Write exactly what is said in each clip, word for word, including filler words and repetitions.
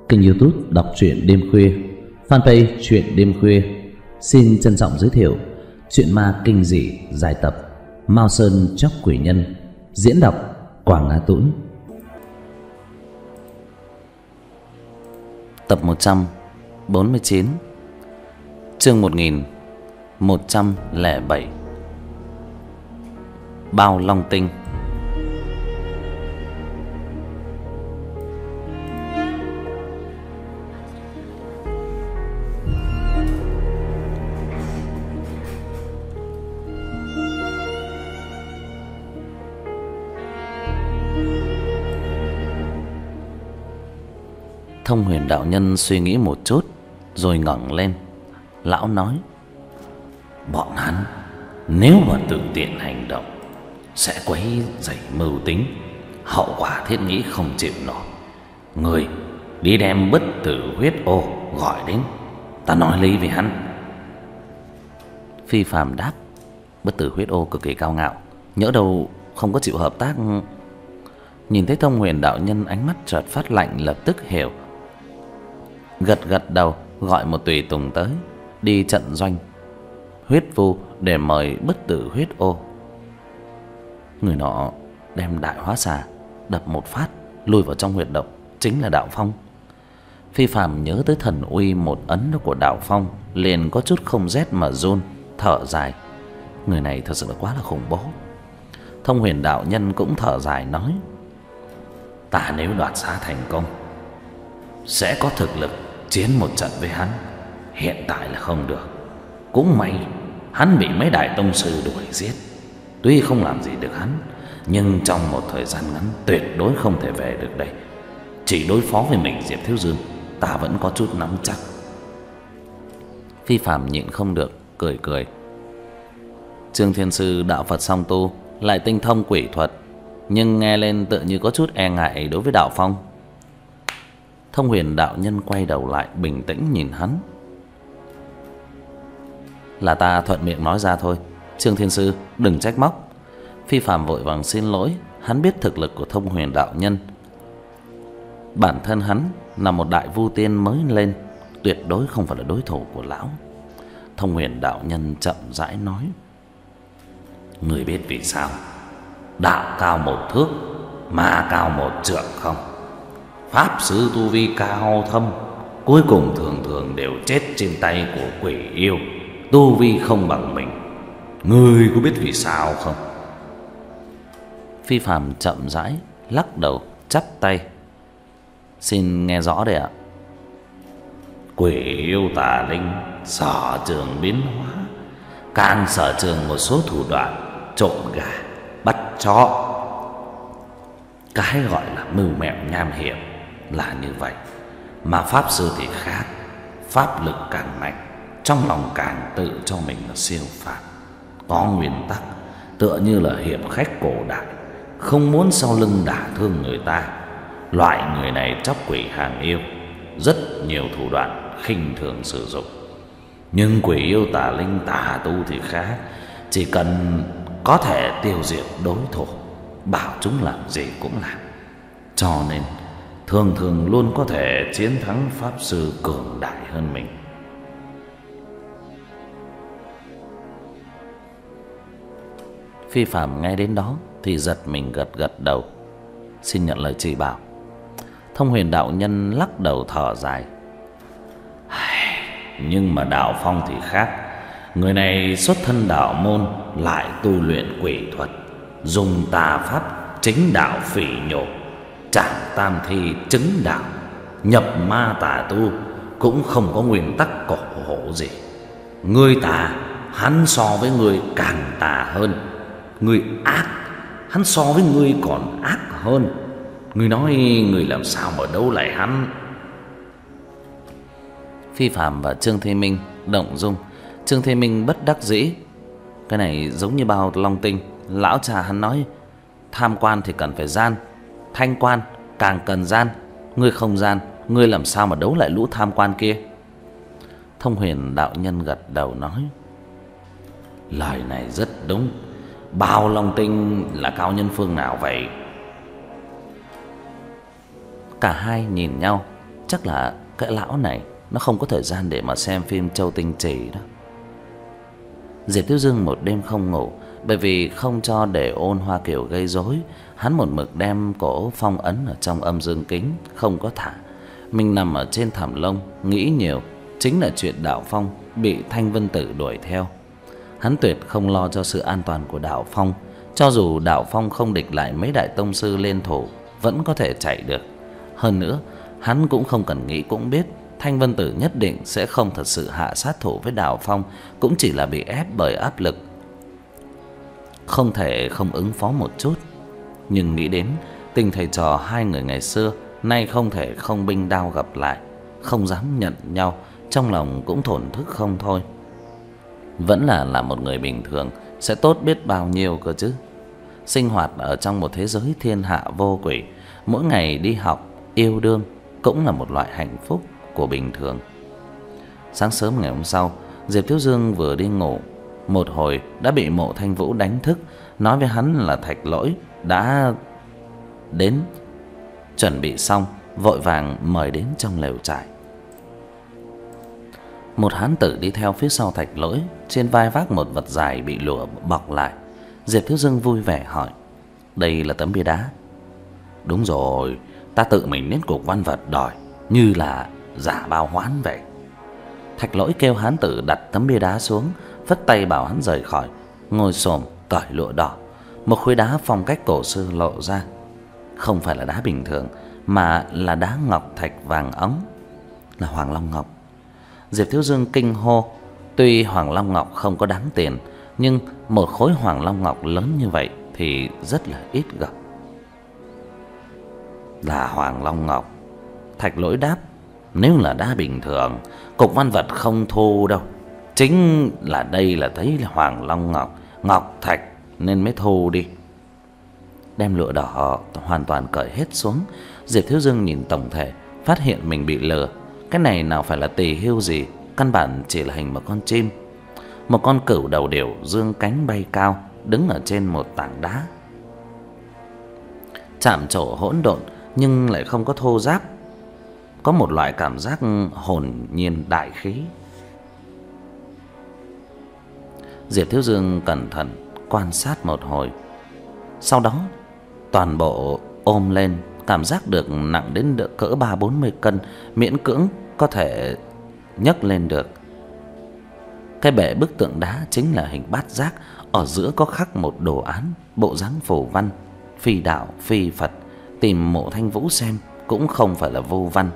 Kênh YouTube đọc truyện đêm khuya, fanpage truyện đêm khuya xin trân trọng giới thiệu truyện ma kinh dị dài tập Mao Sơn Chóc Quỷ Nhân, diễn đọc Quảng Á Tũng. Tập một trăm bốn mươi chín, chương một nghìn một trăm lẻ bảy. Bao Long Tinh. Thông Huyền đạo nhân suy nghĩ một chút rồi ngẩng lên. Lão nói: bọn hắn nếu mà tự tiện hành động sẽ quấy rầy mưu tính, hậu quả thiết nghĩ không chịu nổi. Người đi đem Bất Tử Huyết Ô gọi đến, ta nói lý với hắn. Phi Phàm đáp: Bất Tử Huyết Ô cực kỳ cao ngạo, nhỡ đâu không có chịu hợp tác. Nhìn thấy Thông Huyền đạo nhân ánh mắt chợt phát lạnh, lập tức hiểu, gật gật đầu gọi một tùy tùng tới, đi trận doanh huyết vu để mời Bất Tử Huyết Ô. Người nọ đem đại hóa xà đập một phát lùi vào trong huyệt động, chính là Đạo Phong. Phi Phàm nhớ tới thần uy một ấn của Đạo Phong, liền có chút không rét mà run, thở dài. Người này thật sự là quá là khủng bố. Thông Huyền đạo nhân cũng thở dài nói: ta nếu đoạt xá thành công sẽ có thực lực chiến một trận với hắn, hiện tại là không được. Cũng may hắn bị mấy đại tông sư đuổi giết, tuy không làm gì được hắn, nhưng trong một thời gian ngắn tuyệt đối không thể về được đây. Chỉ đối phó với mình Diệp Thiếu Dương, ta vẫn có chút nắm chắc. Phi Phàm nhịn không được cười cười. Trương Thiên Sư đạo Phật song tu, lại tinh thông quỷ thuật, nhưng nghe lên tự như có chút e ngại đối với Đạo Phong. Thông Huyền đạo nhân quay đầu lại bình tĩnh nhìn hắn: là ta thuận miệng nói ra thôi, Trương Thiên Sư đừng trách móc. Phi Phàm vội vàng xin lỗi. Hắn biết thực lực của Thông Huyền đạo nhân, bản thân hắn là một đại vu tiên mới lên, tuyệt đối không phải là đối thủ của lão. Thông Huyền đạo nhân chậm rãi nói: người biết vì sao đạo cao một thước, ma cao một trượng không? Pháp sư tu vi cao thâm, cuối cùng thường thường đều chết trên tay của quỷ yêu tu vi không bằng mình. Ngươi có biết vì sao không? Phi Phàm chậm rãi lắc đầu chắp tay: xin nghe rõ đây ạ. Quỷ yêu tà linh sở trường biến hóa, càng sở trường một số thủ đoạn trộm gà bắt chó. Cái gọi là mưu mẹo nham hiểm là như vậy, mà pháp sư thì khác. Pháp lực càng mạnh, trong lòng càng tự cho mình là siêu phàm, có nguyên tắc, tựa như là hiệp khách cổ đại, không muốn sau lưng đả thương người ta. Loại người này chóc quỷ hàng yêu, rất nhiều thủ đoạn khinh thường sử dụng. Nhưng quỷ yêu tà linh tà tu thì khác, chỉ cần có thể tiêu diệt đối thủ, bảo chúng làm gì cũng làm. Cho nên thường thường luôn có thể chiến thắng pháp sư cường đại hơn mình. Phi Phàm nghe đến đó thì giật mình gật gật đầu, xin nhận lời chỉ bảo. Thông Huyền đạo nhân lắc đầu thở dài: nhưng mà Đạo Phong thì khác. Người này xuất thân đạo môn, lại tu luyện quỷ thuật, dùng tà pháp chính đạo phỉ nhổ, chẳng tam thi chứng đạo, nhập ma tà tu, cũng không có nguyên tắc cổ hổ gì. Ngươi tà, hắn so với ngươi càng tà hơn. Ngươi ác, hắn so với ngươi còn ác hơn. Ngươi nói ngươi làm sao mà đấu lại hắn? Phi Phàm và Trương Thế Minh động dung. Trương Thế Minh bất đắc dĩ: cái này giống như Bao Long Tinh, lão trà hắn nói tham quan thì cần phải gian, thanh quan càng cần gian. Ngươi không gian, ngươi làm sao mà đấu lại lũ tham quan kia? Thông Huyền đạo nhân gật đầu nói: lời này rất đúng. Bao Long Tinh là cao nhân phương nào vậy? Cả hai nhìn nhau chắc là cái lão này nó không có thời gian để mà xem phim Châu Tinh Trì đó. Diệp Thiếu Dương một đêm không ngủ, bởi vì không cho để Ôn Hoa Kiều gây rối, hắn một mực đem cổ phong ấn ở trong âm dương kính, không có thả. Mình nằm ở trên thảm lông nghĩ nhiều, chính là chuyện Đạo Phong bị Thanh Vân Tử đuổi theo. Hắn tuyệt không lo cho sự an toàn của Đạo Phong, cho dù Đạo Phong không địch lại mấy đại tông sư liên thủ, vẫn có thể chạy được. Hơn nữa, hắn cũng không cần nghĩ cũng biết Thanh Vân Tử nhất định sẽ không thật sự hạ sát thủ với Đạo Phong, cũng chỉ là bị ép bởi áp lực, không thể không ứng phó một chút. Nhưng nghĩ đến tình thầy trò hai người ngày xưa, nay không thể không binh đao gặp lại, không dám nhận nhau, trong lòng cũng thổn thức không thôi. Vẫn là là một người bình thường sẽ tốt biết bao nhiêu cơ chứ. Sinh hoạt ở trong một thế giới thiên hạ vô quỷ, mỗi ngày đi học, yêu đương cũng là một loại hạnh phúc của bình thường. Sáng sớm ngày hôm sau, Diệp Thiếu Dương vừa đi ngủ, một hồi đã bị Mộ Thanh Vũ đánh thức, nói với hắn là Thạch Lỗi đã đến, chuẩn bị xong, vội vàng mời đến trong lều trại. Một hán tử đi theo phía sau Thạch Lỗi, trên vai vác một vật dài bị lụa bọc lại. Diệp Thiếu Dương vui vẻ hỏi: "Đây là tấm bia đá?" "Đúng rồi, ta tự mình đến cục văn vật đòi, như là giả bao hoán vậy." Thạch Lỗi kêu hán tử đặt tấm bia đá xuống, phất tay bảo hắn rời khỏi, ngồi xổm cởi lụa đỏ. Một khối đá phong cách cổ xưa lộ ra, không phải là đá bình thường, mà là đá ngọc thạch vàng óng, là Hoàng Long Ngọc. Diệp Thiếu Dương kinh hô, tuy Hoàng Long Ngọc không có đáng tiền, nhưng một khối Hoàng Long Ngọc lớn như vậy thì rất là ít gặp. "Là Hoàng Long Ngọc." Thạch Lỗi đáp: "Nếu là đá bình thường, cục văn vật không thu đâu. Chính là đây là thấy là Hoàng Long Ngọc, ngọc thạch nên mới thu đi." Đem lụa đỏ hoàn toàn cởi hết xuống, Diệp Thiếu Dương nhìn tổng thể, phát hiện mình bị lừa. Cái này nào phải là tỳ hưu gì, căn bản chỉ là hình một con chim. Một con cửu đầu điểu dương cánh bay cao, đứng ở trên một tảng đá, chạm trổ hỗn độn nhưng lại không có thô ráp, có một loại cảm giác hồn nhiên đại khí. Diệp Thiếu Dương cẩn thận quan sát một hồi, sau đó toàn bộ ôm lên, cảm giác được nặng đến được cỡ ba bốn mươi cân, miễn cưỡng có thể nhấc lên được. Cái bệ bức tượng đá chính là hình bát giác, ở giữa có khắc một đồ án bộ dáng phù văn, phi đạo phi Phật, tìm Mộ Thanh Vũ xem cũng không phải là vô văn.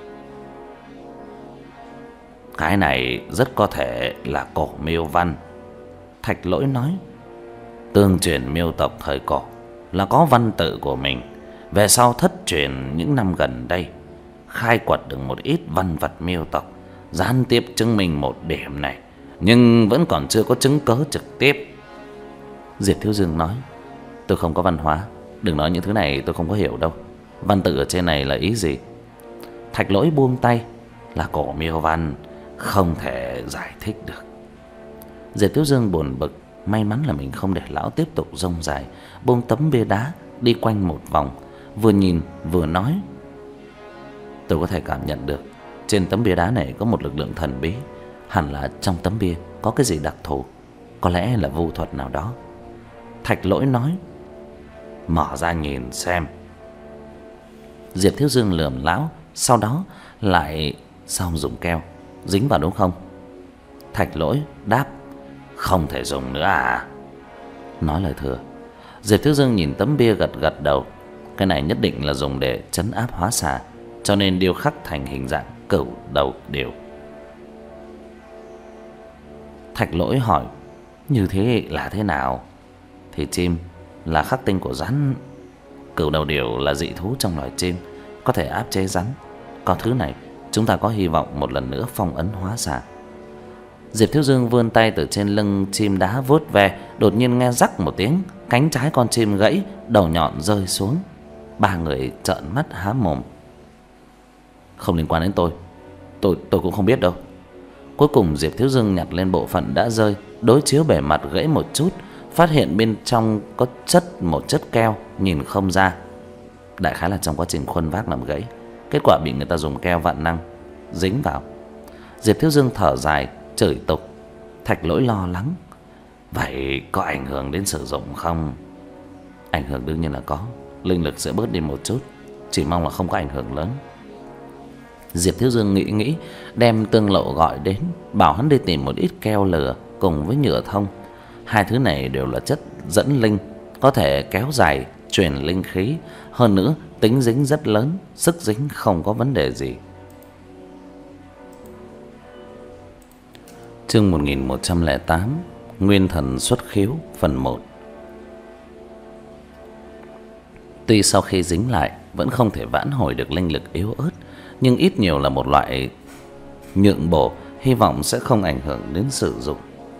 "Cái này rất có thể là cổ miêu văn." Thạch Lỗi nói: "Tương truyền miêu tộc thời cổ là có văn tự của mình, về sau thất truyền những năm gần đây, khai quật được một ít văn vật miêu tộc, gián tiếp chứng minh một điểm này, nhưng vẫn còn chưa có chứng cớ trực tiếp." Diệp Thiếu Dương nói: "Tôi không có văn hóa, đừng nói những thứ này tôi không có hiểu đâu. Văn tự ở trên này là ý gì?" Thạch Lỗi buông tay: "Là cổ miêu văn, không thể giải thích được." Diệp Thiếu Dương buồn bực, may mắn là mình không để lão tiếp tục rông dài, buông tấm bia đá đi quanh một vòng, vừa nhìn vừa nói: "Tôi có thể cảm nhận được trên tấm bia đá này có một lực lượng thần bí, hẳn là trong tấm bia có cái gì đặc thù, có lẽ là vu thuật nào đó." Thạch Lỗi nói: "Mở ra nhìn xem." Diệp Thiếu Dương lườm lão, sau đó lại xong dùng keo dính vào đúng không? Thạch Lỗi đáp: "Không thể dùng nữa à?" Nói lời thừa. Diệp Thiếu Dương nhìn tấm bia gật gật đầu. Cái này nhất định là dùng để trấn áp hóa xà, cho nên điêu khắc thành hình dạng cửu đầu điểu. Thạch Lỗi hỏi: "Như thế là thế nào?" Thì chim là khắc tinh của rắn, cửu đầu điểu là dị thú trong loài chim, có thể áp chế rắn. Có thứ này, chúng ta có hy vọng một lần nữa phong ấn hóa xà. Diệp Thiếu Dương vươn tay từ trên lưng chim đá vuốt về, đột nhiên nghe rắc một tiếng, cánh trái con chim gãy, đầu nhọn rơi xuống. Ba người trợn mắt há mồm. "Không liên quan đến tôi, tôi tôi cũng không biết đâu." Cuối cùng Diệp Thiếu Dương nhặt lên bộ phận đã rơi, đối chiếu bề mặt gãy một chút, phát hiện bên trong có chất một chất keo, nhìn không ra, đại khái là trong quá trình khuân vác làm gãy. kết quả bị người ta dùng keo vạn năng dính vào. Diệp Thiếu Dương thở dài chửi tục. Thạch Lỗi lo lắng: vậy có ảnh hưởng đến sử dụng không? Ảnh hưởng đương nhiên là có, linh lực sẽ bớt đi một chút, chỉ mong là không có ảnh hưởng lớn. Diệp Thiếu Dương nghĩ nghĩ, đem Tương Lộ gọi đến, bảo hắn đi tìm một ít keo lửa cùng với nhựa thông. Hai thứ này đều là chất dẫn linh, có thể kéo dài truyền linh khí, hơn nữa tính dính rất lớn, sức dính không có vấn đề gì. Chương một nghìn một trăm lẻ tám, Nguyên Thần xuất khiếu, phần một. Tuy sau khi dính lại vẫn không thể vãn hồi được linh lực yếu ớt, nhưng ít nhiều là một loại nhượng bộ, hy vọng sẽ không ảnh hưởng đến sử dụng.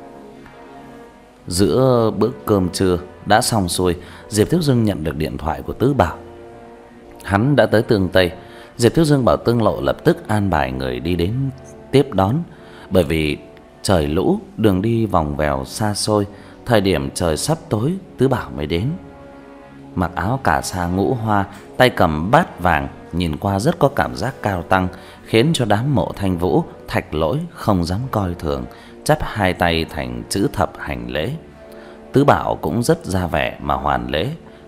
Giữa bữa cơm trưa đã xong xuôi, Diệp Thiếu Dương nhận được điện thoại của Tứ Bảo. Hắn đã tới Tương Tây. Diệp Thiếu Dương bảo Tương Lộ lập tức an bài người đi đến tiếp đón, bởi vì trời lũ, đường đi vòng vèo xa xôi, thời điểm trời sắp tối Tứ Bảo mới đến. Mặc áo cà sa ngũ hoa, tay cầm bát vàng, nhìn qua rất có cảm giác cao tăng, khiến cho đám Mộ Thanh Vũ, Thạch Lỗi không dám coi thường, chắp hai tay thành chữ thập hành lễ. Tứ Bảo cũng rất ra vẻ mà hoàn lễ.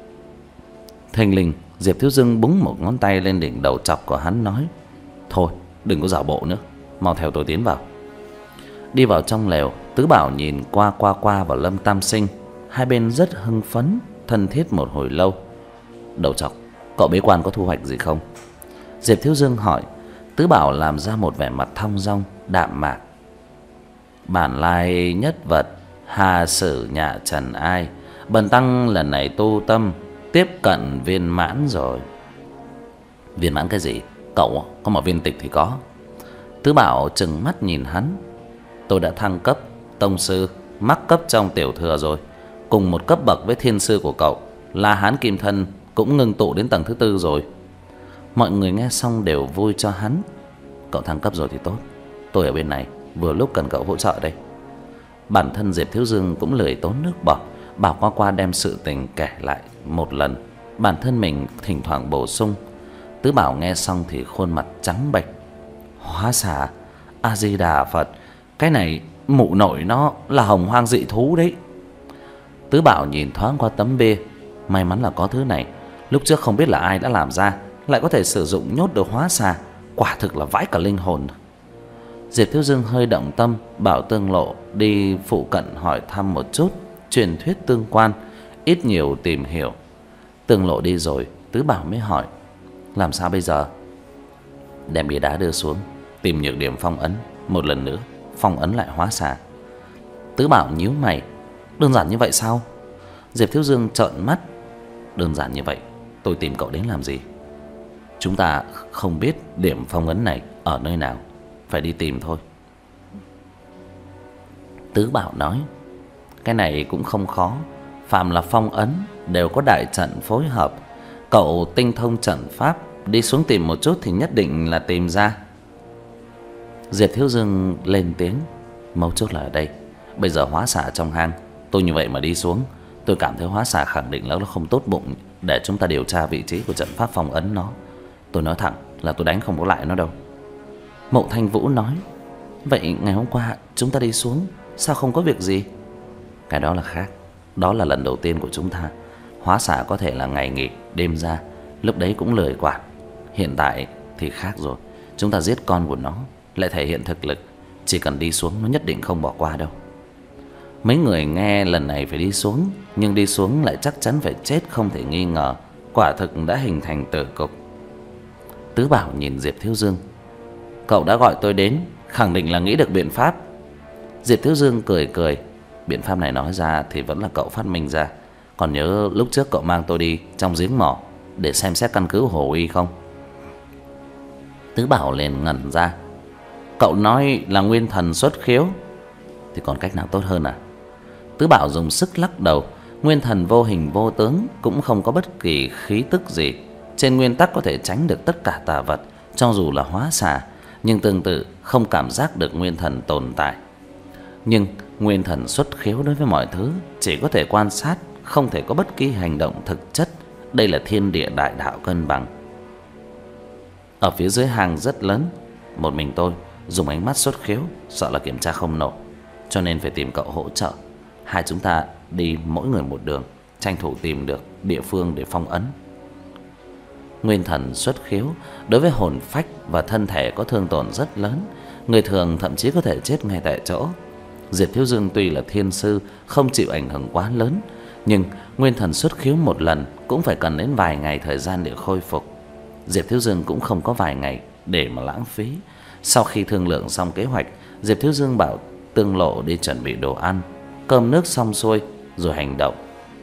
Thình lình, Diệp Thiếu Dương búng một ngón tay lên đỉnh đầu chọc của hắn, nói: thôi đừng có giả bộ nữa, mau theo tôi tiến vào. Đi vào trong lều, Tứ Bảo nhìn qua qua qua vào Lâm Tam Sinh. Hai bên rất hưng phấn, thân thiết một hồi lâu. Đầu chọc, cậu bế quan có thu hoạch gì không? Diệp Thiếu Dương hỏi. Tứ Bảo làm ra một vẻ mặt thong dong đạm mạc. Bản lai nhất vật, hà sử nhà trần ai. Bần tăng lần này tu tâm tiếp cận viên mãn rồi. Viên mãn cái gì? Cậu có một viên tịch thì có. Tứ Bảo trừng mắt nhìn hắn. Tôi đã thăng cấp tông sư, mắc cấp trong tiểu thừa rồi, cùng một cấp bậc với thiên sư của cậu. La Hán Kim Thân cũng ngưng tụ đến tầng thứ tư rồi. Mọi người nghe xong đều vui cho hắn. Cậu thăng cấp rồi thì tốt, tôi ở bên này vừa lúc cần cậu hỗ trợ đây. Bản thân Diệp Thiếu Dương cũng lười tốn nước bọt, bảo qua qua đem sự tình kể lại một lần, bản thân mình thỉnh thoảng bổ sung. Tứ Bảo nghe xong thì khuôn mặt trắng bệch. Hóa xà, A Di Đà Phật, cái này mụ nội nó là hồng hoang dị thú đấy. Tứ Bảo nhìn thoáng qua tấm bia, may mắn là có thứ này, lúc trước không biết là ai đã làm ra, lại có thể sử dụng nhốt được hóa xà, quả thực là vãi cả linh hồn. Diệp Thiếu Dương hơi động tâm, bảo Tương Lộ đi phụ cận hỏi thăm một chút truyền thuyết tương quan, ít nhiều tìm hiểu. Tương Lộ đi rồi, Tứ Bảo mới hỏi: làm sao bây giờ? Đem bia đá đưa xuống, tìm nhược điểm phong ấn, một lần nữa phong ấn lại hóa xà. Tứ Bảo nhíu mày. Đơn giản như vậy sao? Diệp Thiếu Dương trợn mắt. Đơn giản như vậy, tôi tìm cậu đến làm gì? Chúng ta không biết điểm phong ấn này ở nơi nào, phải đi tìm thôi. Tứ Bảo nói: cái này cũng không khó, phạm là phong ấn đều có đại trận phối hợp. Cậu tinh thông trận pháp, đi xuống tìm một chút thì nhất định là tìm ra. Diệp Thiếu Dương lên tiếng: mấu chốt là ở đây. Bây giờ hóa xà trong hang, tôi như vậy mà đi xuống, tôi cảm thấy hóa xà khẳng định là nó không tốt bụng để chúng ta điều tra vị trí của trận pháp phong ấn nó. Tôi nói thẳng là tôi đánh không có lại nó đâu. Mộ Thanh Vũ nói: vậy ngày hôm qua chúng ta đi xuống, sao không có việc gì? Cái đó là khác, đó là lần đầu tiên của chúng ta. Hóa xà có thể là ngày nghỉ đêm ra, lúc đấy cũng lười quản. Hiện tại thì khác rồi, chúng ta giết con của nó, lại thể hiện thực lực, chỉ cần đi xuống nó nhất định không bỏ qua đâu. Mấy người nghe lần này phải đi xuống, nhưng đi xuống lại chắc chắn phải chết không thể nghi ngờ, quả thực đã hình thành tử cục. Tứ Bảo nhìn Diệp Thiếu Dương: cậu đã gọi tôi đến, khẳng định là nghĩ được biện pháp. Diệp Thiếu Dương cười cười: biện pháp này nói ra thì vẫn là cậu phát minh ra. Còn nhớ lúc trước cậu mang tôi đi trong giếng mỏ để xem xét căn cứ Hồ Uy không? Tứ Bảo liền ngẩn ra. Cậu nói là nguyên thần xuất khiếu thì còn cách nào tốt hơn à? Tứ Bảo dùng sức lắc đầu. Nguyên thần vô hình vô tướng, cũng không có bất kỳ khí tức gì, trên nguyên tắc có thể tránh được tất cả tà vật, cho dù là hóa xà, nhưng tương tự không cảm giác được nguyên thần tồn tại. Nhưng nguyên thần xuất khiếu đối với mọi thứ chỉ có thể quan sát, không thể có bất kỳ hành động thực chất. Đây là thiên địa đại đạo cân bằng. Ở phía dưới hang rất lớn, một mình tôi dùng ánh mắt xuất khiếu sợ là kiểm tra không nổi, cho nên phải tìm cậu hỗ trợ. Hai chúng ta đi mỗi người một đường, tranh thủ tìm được địa phương để phong ấn. Nguyên thần xuất khiếu đối với hồn phách và thân thể có thương tổn rất lớn, người thường thậm chí có thể chết ngay tại chỗ. Diệp Thiếu Dương tuy là thiên sư, không chịu ảnh hưởng quá lớn, nhưng nguyên thần xuất khiếu một lần cũng phải cần đến vài ngày thời gian để khôi phục. Diệp Thiếu Dương cũng không có vài ngày để mà lãng phí. Sau khi thương lượng xong kế hoạch, Diệp Thiếu Dương bảo Tương Lộ đi chuẩn bị đồ ăn, cơm nước xong xuôi rồi hành động.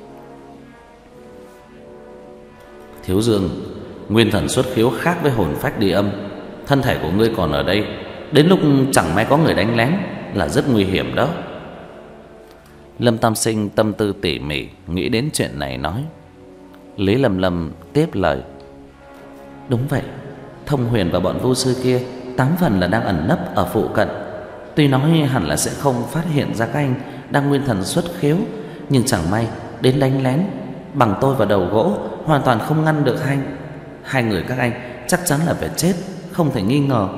Thiếu Dương, nguyên thần xuất khiếu khác với hồn phách đi âm. Thân thể của ngươi còn ở đây, đến lúc chẳng may có người đánh lén là rất nguy hiểm đó. Lâm Tam Sinh tâm tư tỉ mỉ nghĩ đến chuyện này nói. Lý Lâm Lâm tiếp lời. Đúng vậy, Thông Huyền và bọn vô sư kia tám phần là đang ẩn nấp ở phụ cận. Tuy nói hẳn là sẽ không phát hiện ra các anh đang nguyên thần xuất khiếu, nhưng chẳng may đến đánh lén, bằng tôi và đầu gỗ hoàn toàn không ngăn được hai hai người các anh chắc chắn là phải chết, không thể nghi ngờ.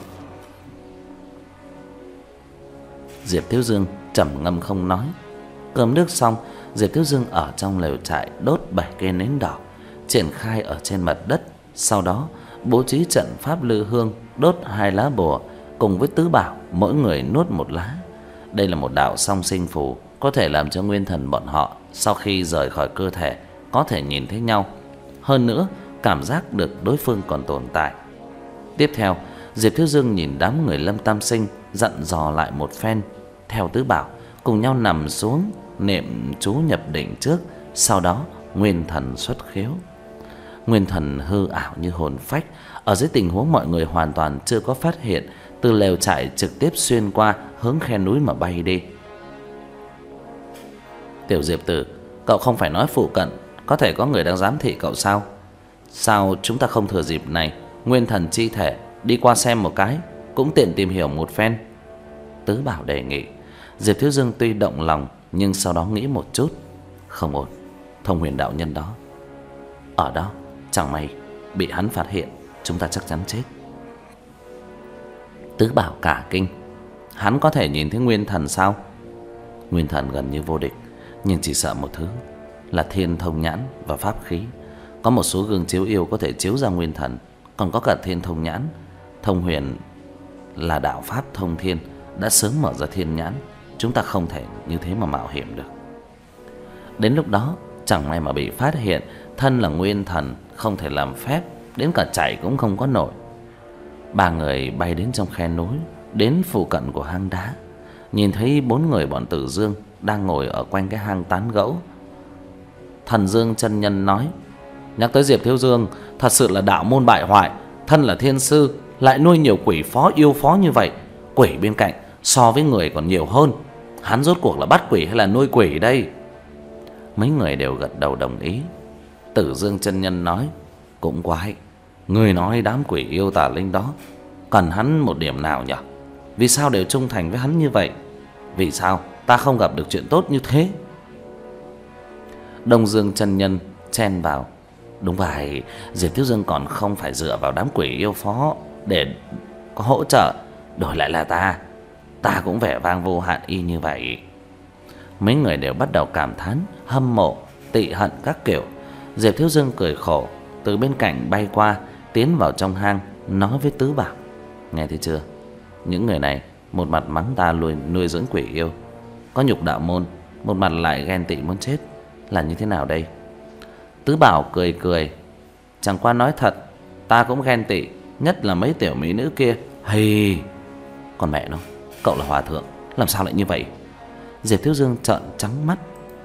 Diệp Thiếu Dương trầm ngâm không nói. Cơm nước xong, Diệp Thiếu Dương ở trong lều trại đốt bảy cây nến đỏ, triển khai ở trên mặt đất. Sau đó bố trí trận pháp lư hương, đốt hai lá bùa, cùng với tứ bảo mỗi người nuốt một lá. Đây là một đạo song sinh phù, có thể làm cho nguyên thần bọn họ sau khi rời khỏi cơ thể có thể nhìn thấy nhau, hơn nữa cảm giác được đối phương còn tồn tại. Tiếp theo, Diệp Thiếu Dương nhìn đám người Lâm Tam Sinh dặn dò lại một phen, theo tứ bảo cùng nhau nằm xuống niệm chú nhập định trước, sau đó nguyên thần xuất khiếu. Nguyên thần hư ảo như hồn phách, ở dưới tình huống mọi người hoàn toàn chưa có phát hiện, từ lều trại trực tiếp xuyên qua hướng khe núi mà bay đi. Tiểu Diệp Tử, cậu không phải nói phụ cận có thể có người đang giám thị cậu sao? Sao chúng ta không thừa dịp này nguyên thần chi thể đi qua xem một cái, cũng tiện tìm hiểu một phen. Tứ bảo đề nghị. Diệp Thiếu Dương tuy động lòng, nhưng sau đó nghĩ một chút, không ổn. Thông Huyền đạo nhân đó ở đó, chẳng may bị hắn phát hiện, chúng ta chắc chắn chết. Tứ bảo cả kinh. Hắn có thể nhìn thấy nguyên thần sao? Nguyên thần gần như vô địch, nhưng chỉ sợ một thứ là thiên thông nhãn và pháp khí. Có một số gương chiếu yêu có thể chiếu ra nguyên thần, còn có cả thiên thông nhãn. Thông Huyền là đạo pháp thông thiên, đã sớm mở ra thiên nhãn, chúng ta không thể như thế mà mạo hiểm được. Đến lúc đó chẳng may mà bị phát hiện, thân là nguyên thần không thể làm phép, đến cả chạy cũng không có nổi. Ba người bay đến trong khe núi, đến phụ cận của hang đá, nhìn thấy bốn người bọn Tử Dương đang ngồi ở quanh cái hang tán gẫu. Thần Dương chân nhân nói. Nhắc tới Diệp Thiếu Dương, thật sự là đạo môn bại hoại. Thân là thiên sư, lại nuôi nhiều quỷ phó yêu phó như vậy. Quỷ bên cạnh so với người còn nhiều hơn. Hắn rốt cuộc là bắt quỷ hay là nuôi quỷ đây? Mấy người đều gật đầu đồng ý. Tử Dương chân nhân nói. Cũng quái, người nói đám quỷ yêu tà linh đó cần hắn một điểm nào nhỉ? Vì sao đều trung thành với hắn như vậy? Vì sao ta không gặp được chuyện tốt như thế? Đông Dương chân nhân chen vào. Đúng vậy, Diệp Thiếu Dương còn không phải dựa vào đám quỷ yêu phó để có hỗ trợ, đổi lại là ta Ta cũng vẻ vang vô hạn y như vậy. Mấy người đều bắt đầu cảm thán, hâm mộ, tị hận các kiểu. Diệp Thiếu Dương cười khổ, từ bên cạnh bay qua, tiến vào trong hang, nói với Tứ Bảo. Nghe thấy chưa? Những người này một mặt mắng ta nuôi, nuôi dưỡng quỷ yêu, có nhục đạo môn, một mặt lại ghen tị muốn chết, là như thế nào đây? Tứ Bảo cười cười. Chẳng qua nói thật, ta cũng ghen tị, nhất là mấy tiểu mỹ nữ kia. Hì, còn mẹ nó, cậu là hòa thượng, làm sao lại như vậy? Diệp Thiếu Dương trợn trắng mắt.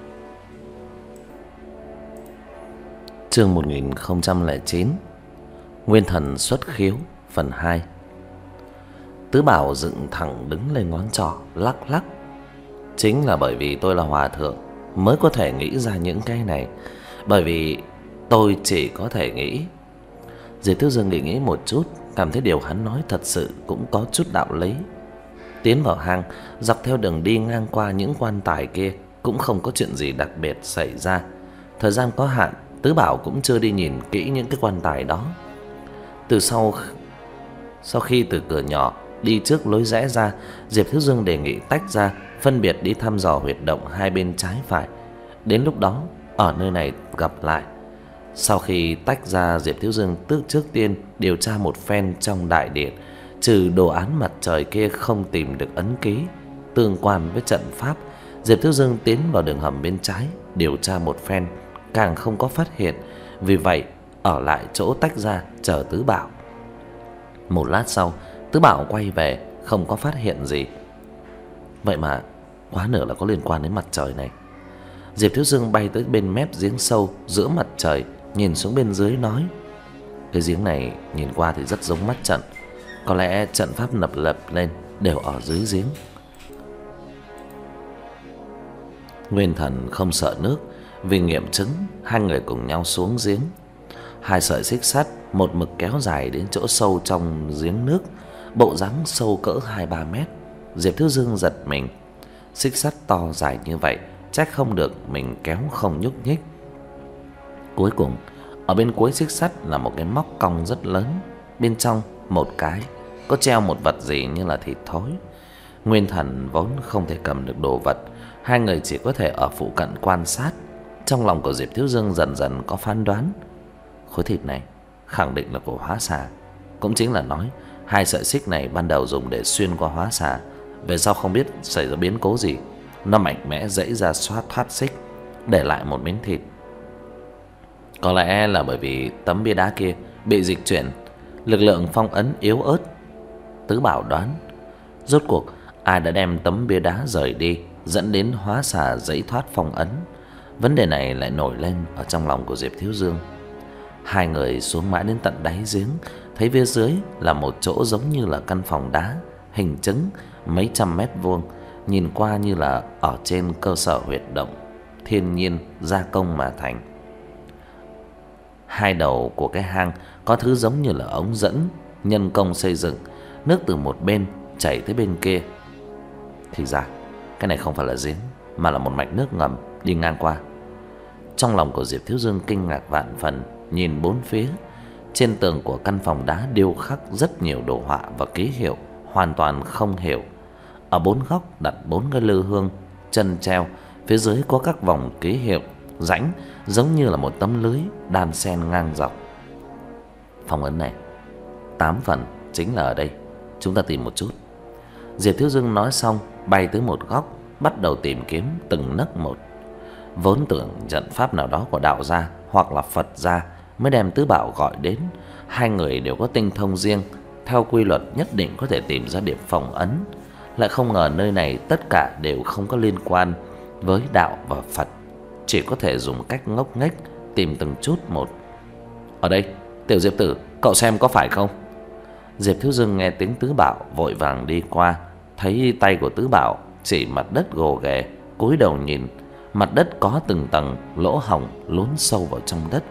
Chương một nghìn không trăm lẻ chín. Nguyên thần xuất khiếu phần hai. Tứ Bảo dựng thẳng đứng lên ngón trỏ, lắc lắc. Chính là bởi vì tôi là hòa thượng mới có thể nghĩ ra những cái này. Bởi vì tôi chỉ có thể nghĩ. Diệp Thiếu Dương nghĩ nghĩ một chút, cảm thấy điều hắn nói thật sự cũng có chút đạo lý. Tiến vào hang, dọc theo đường đi ngang qua những quan tài kia cũng không có chuyện gì đặc biệt xảy ra. Thời gian có hạn, Tứ Bảo cũng chưa đi nhìn kỹ những cái quan tài đó. Từ sau sau khi từ cửa nhỏ đi trước lối rẽ ra, Diệp Thiếu Dương đề nghị tách ra, phân biệt đi thăm dò huyệt động hai bên trái phải. Đến lúc đó ở nơi này gặp lại. Sau khi tách ra, Diệp Thiếu Dương tức trước tiên điều tra một phen trong đại điện. Trừ đồ án mặt trời kia không tìm được ấn ký tương quan với trận pháp, Diệp Thiếu Dương tiến vào đường hầm bên trái điều tra một phen, càng không có phát hiện. Vì vậy ở lại chỗ tách ra chờ Tứ Bảo. Một lát sau, Tứ Bảo quay về, không có phát hiện gì. Vậy mà quá nửa là có liên quan đến mặt trời này. Diệp Thiếu Dương bay tới bên mép giếng sâu giữa mặt trời, nhìn xuống bên dưới nói: cái giếng này nhìn qua thì rất giống mắt trận. Có lẽ trận pháp nập lập lên đều ở dưới giếng. Nguyên Thần không sợ nước, vì nghiệm chứng, hai người cùng nhau xuống giếng. Hai sợi xích sắt một mực kéo dài đến chỗ sâu trong giếng nước, bộ dáng sâu cỡ hai ba mét. Diệp Thiếu Dương giật mình, xích sắt to dài như vậy, trách không được mình kéo không nhúc nhích. Cuối cùng, ở bên cuối xích sắt là một cái móc cong rất lớn, bên trong một cái có treo một vật gì như là thịt thối. Nguyên Thần vốn không thể cầm được đồ vật, hai người chỉ có thể ở phụ cận quan sát. Trong lòng của Diệp Thiếu Dương dần dần có phán đoán, khối thịt này khẳng định là của hóa xà. Cũng chính là nói hai sợi xích này ban đầu dùng để xuyên qua hóa xà, về sau không biết xảy ra biến cố gì, nó mạnh mẽ giãy ra xoát thoát xích, để lại một miếng thịt. Có lẽ là bởi vì tấm bia đá kia bị dịch chuyển, lực lượng phong ấn yếu ớt. Tứ Bảo đoán, rốt cuộc ai đã đem tấm bia đá rời đi, dẫn đến hóa xà giãy thoát phong ấn. Vấn đề này lại nổi lên ở trong lòng của Diệp Thiếu Dương. Hai người xuống mãi đến tận đáy giếng, thấy phía dưới là một chỗ giống như là căn phòng đá, hình trứng mấy trăm mét vuông, nhìn qua như là ở trên cơ sở huyệt động thiên nhiên gia công mà thành. Hai đầu của cái hang có thứ giống như là ống dẫn nhân công xây dựng, nước từ một bên chảy tới bên kia. Thì ra cái này không phải là giếng, mà là một mạch nước ngầm đi ngang qua. Trong lòng của Diệp Thiếu Dương kinh ngạc vạn phần, nhìn bốn phía. Trên tường của căn phòng đá điêu khắc rất nhiều đồ họa và ký hiệu hoàn toàn không hiểu. Ở bốn góc đặt bốn cái lư hương chân treo, phía dưới có các vòng ký hiệu rãnh giống như là một tấm lưới đan xen ngang dọc. Phong ấn này tám phần chính là ở đây, chúng ta tìm một chút. Diệp Thiếu Dương nói xong, bay tới một góc, bắt đầu tìm kiếm từng nấc một. Vốn tưởng trận pháp nào đó của đạo gia hoặc là Phật gia mới đem Tứ Bảo gọi đến. Hai người đều có tinh thông riêng, theo quy luật nhất định có thể tìm ra điểm phong ấn. Lại không ngờ nơi này tất cả đều không có liên quan với đạo và Phật, chỉ có thể dùng cách ngốc nghếch tìm từng chút một. Ở đây, Tiểu Diệp tử, cậu xem có phải không? Diệp Thiếu Dương nghe tiếng Tứ Bảo vội vàng đi qua, thấy tay của Tứ Bảo chỉ mặt đất gồ ghề, cúi đầu nhìn. Mặt đất có từng tầng lỗ hổng lún sâu vào trong đất,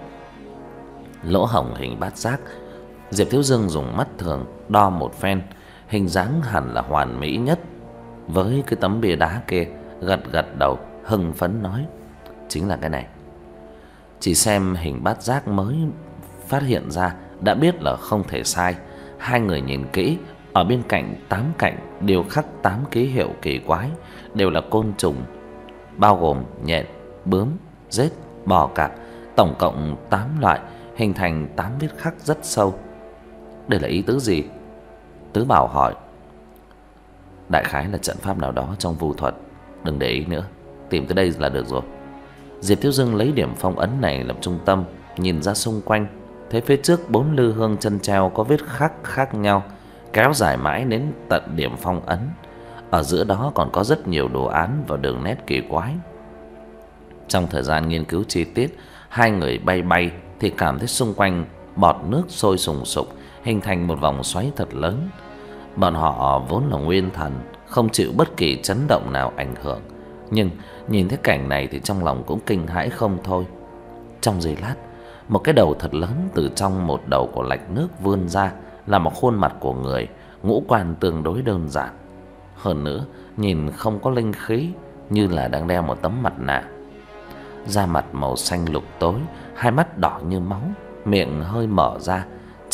lỗ hổng hình bát giác. Diệp Thiếu Dương dùng mắt thường đo một phen, hình dáng hẳn là hoàn mỹ nhất với cái tấm bia đá kia, gật gật đầu hưng phấn nói: chính là cái này. Chỉ xem hình bát giác mới phát hiện ra đã biết là không thể sai. Hai người nhìn kỹ, ở bên cạnh tám cạnh đều khắc tám ký hiệu kỳ quái, đều là côn trùng, bao gồm nhện, bướm, rết, bò cạp, tổng cộng tám loại, hình thành tám vết khắc rất sâu. Đây là ý tứ gì? Tứ Bảo hỏi. Đại khái là trận pháp nào đó trong vu thuật, đừng để ý nữa, tìm tới đây là được rồi. Diệp Thiếu Dương lấy điểm phong ấn này làm trung tâm, nhìn ra xung quanh, thấy phía trước bốn lư hương chân treo có vết khắc khác nhau, kéo dài mãi đến tận điểm phong ấn. Ở giữa đó còn có rất nhiều đồ án và đường nét kỳ quái. Trong thời gian nghiên cứu chi tiết, hai người bay bay thì cảm thấy xung quanh bọt nước sôi sùng sục, hình thành một vòng xoáy thật lớn. Bọn họ vốn là nguyên thần, không chịu bất kỳ chấn động nào ảnh hưởng, nhưng nhìn thấy cảnh này thì trong lòng cũng kinh hãi không thôi. Trong giây lát, một cái đầu thật lớn từ trong một đầu của lạch nước vươn ra, là một khuôn mặt của người, ngũ quan tương đối đơn giản. Hơn nữa, nhìn không có linh khí, như là đang đeo một tấm mặt nạ. Da mặt màu xanh lục tối, hai mắt đỏ như máu, miệng hơi mở ra,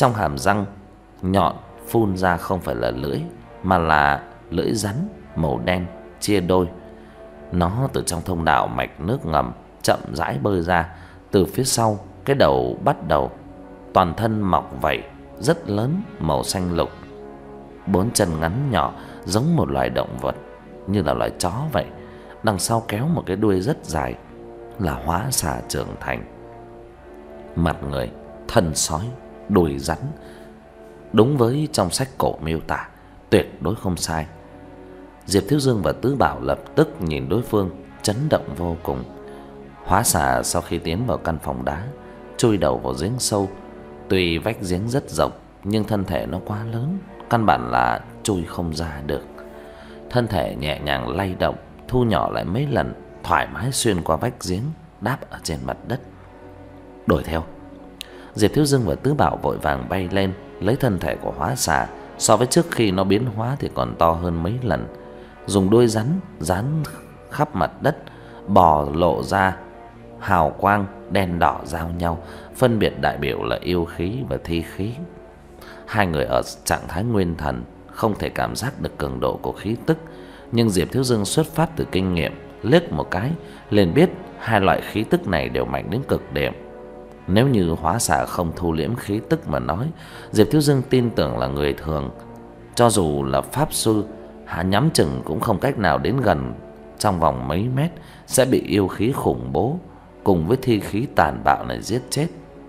Trong hàm răng nhọn phun ra không phải là lưỡi, mà là lưỡi rắn màu đen chia đôi. Nó từ trong thông đạo mạch nước ngầm chậm rãi bơi ra. Từ phía sau cái đầu bắt đầu, toàn thân mọc vảy rất lớn màu xanh lục. Bốn chân ngắn nhỏ giống một loài động vật, như là loài chó vậy. Đằng sau kéo một cái đuôi rất dài, là hóa xà trưởng thành. Mặt người thân sói, đuôi rắn, đúng với trong sách cổ miêu tả, tuyệt đối không sai. Diệp Thiếu Dương và Tứ Bảo lập tức nhìn đối phương, chấn động vô cùng. Hóa xà sau khi tiến vào căn phòng đá, chui đầu vào giếng sâu. Tuy vách giếng rất rộng, nhưng thân thể nó quá lớn, căn bản là chui không ra được. Thân thể nhẹ nhàng lay động, thu nhỏ lại mấy lần, thoải mái xuyên qua vách giếng, đáp ở trên mặt đất. Đuổi theo. Diệp Thiếu Dương và Tứ Bảo vội vàng bay lên, lấy thân thể của hóa xà, so với trước khi nó biến hóa thì còn to hơn mấy lần. Dùng đuôi rắn dán khắp mặt đất, bò lộ ra hào quang đen đỏ giao nhau, phân biệt đại biểu là yêu khí và thi khí. Hai người ở trạng thái nguyên thần, không thể cảm giác được cường độ của khí tức, nhưng Diệp Thiếu Dương xuất phát từ kinh nghiệm, liếc một cái liền biết hai loại khí tức này đều mạnh đến cực điểm. Nếu như hóa xà không thu liễm khí tức mà nói, Diệp Thiếu Dương tin tưởng là người thường, cho dù là pháp sư, hạ nhắm chừng cũng không cách nào đến gần. Trong vòng mấy mét sẽ bị yêu khí khủng bố cùng với thi khí tàn bạo này giết chết.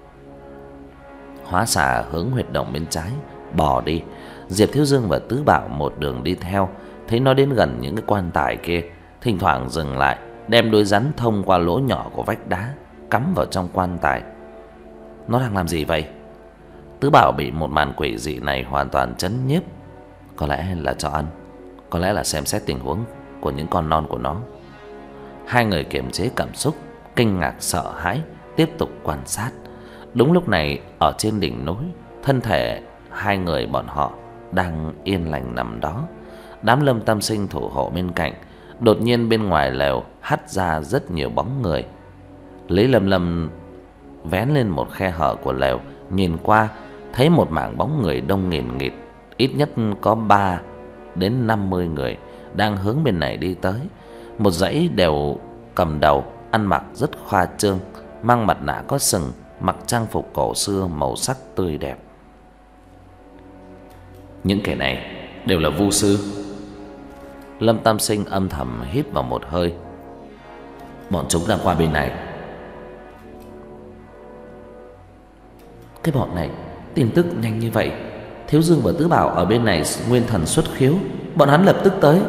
Hóa xà hướng huyệt động bên trái bò đi. Diệp Thiếu Dương và Tứ Bảo một đường đi theo. Thấy nó đến gần những cái quan tài kia, thỉnh thoảng dừng lại, đem đuôi rắn thông qua lỗ nhỏ của vách đá, cắm vào trong quan tài. Nó đang làm gì vậy? Tứ Bảo bị một màn quỷ dị này hoàn toàn chấn nhiếp. Có lẽ là cho ăn, có lẽ là xem xét tình huống của những con non của nó. Hai người kiềm chế cảm xúc, kinh ngạc sợ hãi, tiếp tục quan sát. Đúng lúc này, ở trên đỉnh núi, thân thể hai người bọn họ đang yên lành nằm đó. Đám Lâm Tam Sinh thủ hộ bên cạnh. Đột nhiên bên ngoài lều hắt ra rất nhiều bóng người. Lý Lâm Lâm vén lên một khe hở của lều, nhìn qua thấy một mảng bóng người đông nghìn nghịt, ít nhất có ba đến năm mươi người đang hướng bên này đi tới. Một dãy đều cầm đầu, ăn mặc rất khoa trương, mang mặt nạ có sừng, mặc trang phục cổ xưa màu sắc tươi đẹp. Những kẻ này đều là vu sư. Lâm Tam Sinh âm thầm hít vào một hơi. Bọn chúng đang qua bên này. Cái bọn này tin tức nhanh như vậy. Thiếu Dương và Tứ Bảo ở bên này nguyên thần xuất khiếu, bọn hắn lập tức tới.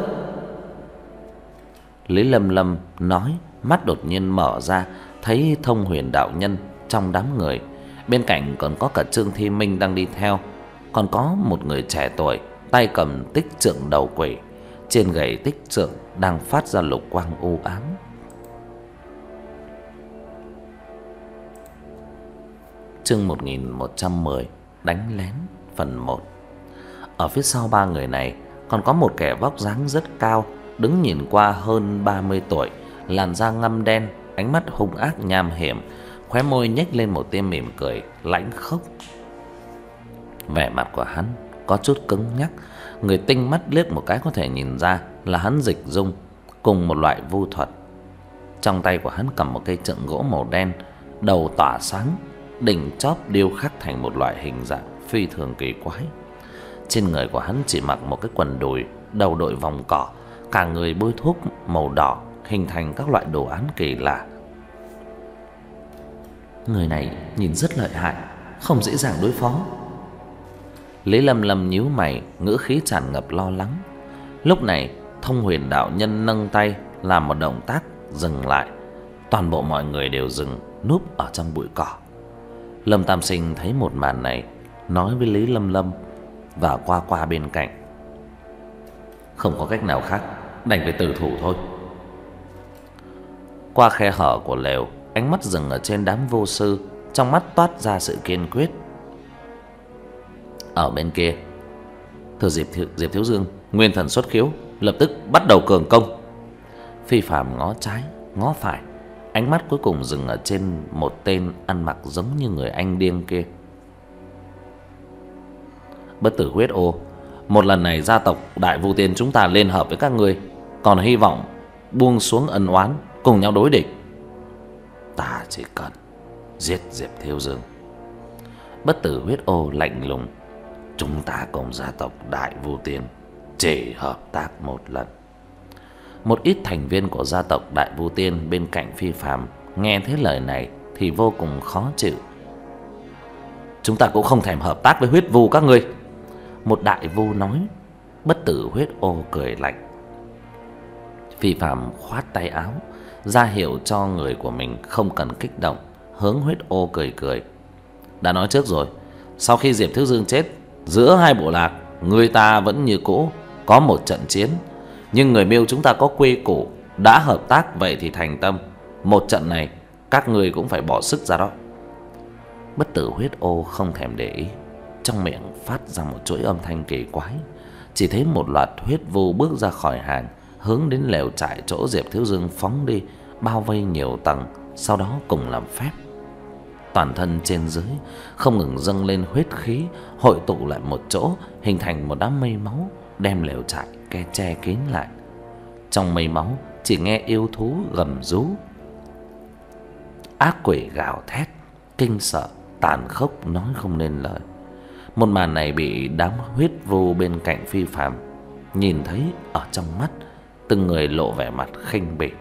Lý Lâm Lâm nói, mắt đột nhiên mở ra, thấy Thông Huyền đạo nhân trong đám người. Bên cạnh còn có cả Trương Thi Minh đang đi theo. Còn có một người trẻ tuổi, tay cầm tích trượng đầu quỷ. Trên gậy tích trượng đang phát ra lục quang u ám. Chương một nghìn một trăm mười, đánh lén phần một. Ở phía sau ba người này còn có một kẻ vóc dáng rất cao, đứng nhìn qua hơn ba mươi tuổi, làn da ngăm đen, ánh mắt hung ác nham hiểm, khóe môi nhếch lên một tia mỉm cười lãnh khốc. Vẻ mặt của hắn có chút cứng nhắc, người tinh mắt liếc một cái có thể nhìn ra là hắn dịch dung cùng một loại vu thuật. Trong tay của hắn cầm một cây trượng gỗ màu đen, đầu tỏa sáng, đỉnh chóp điêu khắc thành một loại hình dạng phi thường kỳ quái. Trên người của hắn chỉ mặc một cái quần đùi, đầu đội vòng cỏ, cả người bôi thuốc màu đỏ, hình thành các loại đồ án kỳ lạ. Người này nhìn rất lợi hại, không dễ dàng đối phó. Lý Lâm Lâm nhíu mày, ngữ khí tràn ngập lo lắng. Lúc này Thông Huyền đạo nhân nâng tay làm một động tác dừng lại. Toàn bộ mọi người đều dừng, núp ở trong bụi cỏ. Lâm Tam Sinh thấy một màn này, nói với Lý Lâm Lâm và qua qua bên cạnh. Không có cách nào khác, đành phải tử thủ thôi. Qua khe hở của lều, ánh mắt dừng ở trên đám vô sư, trong mắt toát ra sự kiên quyết. Ở bên kia, Thừa Diệp, Diệp Thiếu Dương nguyên thần xuất khiếu, lập tức bắt đầu cường công. Phi Phàm ngó trái ngó phải, ánh mắt cuối cùng dừng ở trên một tên ăn mặc giống như người anh điên kia. Bất tử huyết ô, một lần này gia tộc Đại Vu Tiên chúng ta liên hợp với các ngươi, còn hy vọng buông xuống ân oán, cùng nhau đối địch. Ta chỉ cần giết Diệp Thiếu Dương. Bất tử huyết ô lạnh lùng: chúng ta cùng gia tộc Đại Vu Tiên chỉ hợp tác một lần. Một ít thành viên của gia tộc Đại Vu Tiên bên cạnh Phi Phàm nghe thấy lời này thì vô cùng khó chịu. Chúng ta cũng không thèm hợp tác với huyết vu các ngươi, một đại vu nói. Bất tử huyết ô cười lạnh. Phi Phàm khoát tay áo ra hiệu cho người của mình không cần kích động, hướng huyết ô cười cười: đã nói trước rồi, sau khi Diệp Thiếu Dương chết, giữa hai bộ lạc người ta vẫn như cũ có một trận chiến, nhưng người Miêu chúng ta có quy củ, đã hợp tác vậy thì thành tâm, một trận này các ngươi cũng phải bỏ sức ra đó. Bất tử huyết ô không thèm để ý, trong miệng phát ra một chuỗi âm thanh kỳ quái. Chỉ thấy một loạt huyết vu bước ra khỏi hàng, hướng đến lều trại chỗ Diệp Thiếu Dương phóng đi, bao vây nhiều tầng, sau đó cùng làm phép. Toàn thân trên dưới không ngừng dâng lên huyết khí, hội tụ lại một chỗ, hình thành một đám mây máu, đem lều trại ke che kín lại. Trong mây máu chỉ nghe yêu thú gầm rú, ác quỷ gào thét, kinh sợ, tàn khốc nói không nên lời. Một màn này bị đám huyết vu bên cạnh Phi Phàm nhìn thấy, ở trong mắt từng người lộ vẻ mặt khinh bỉ.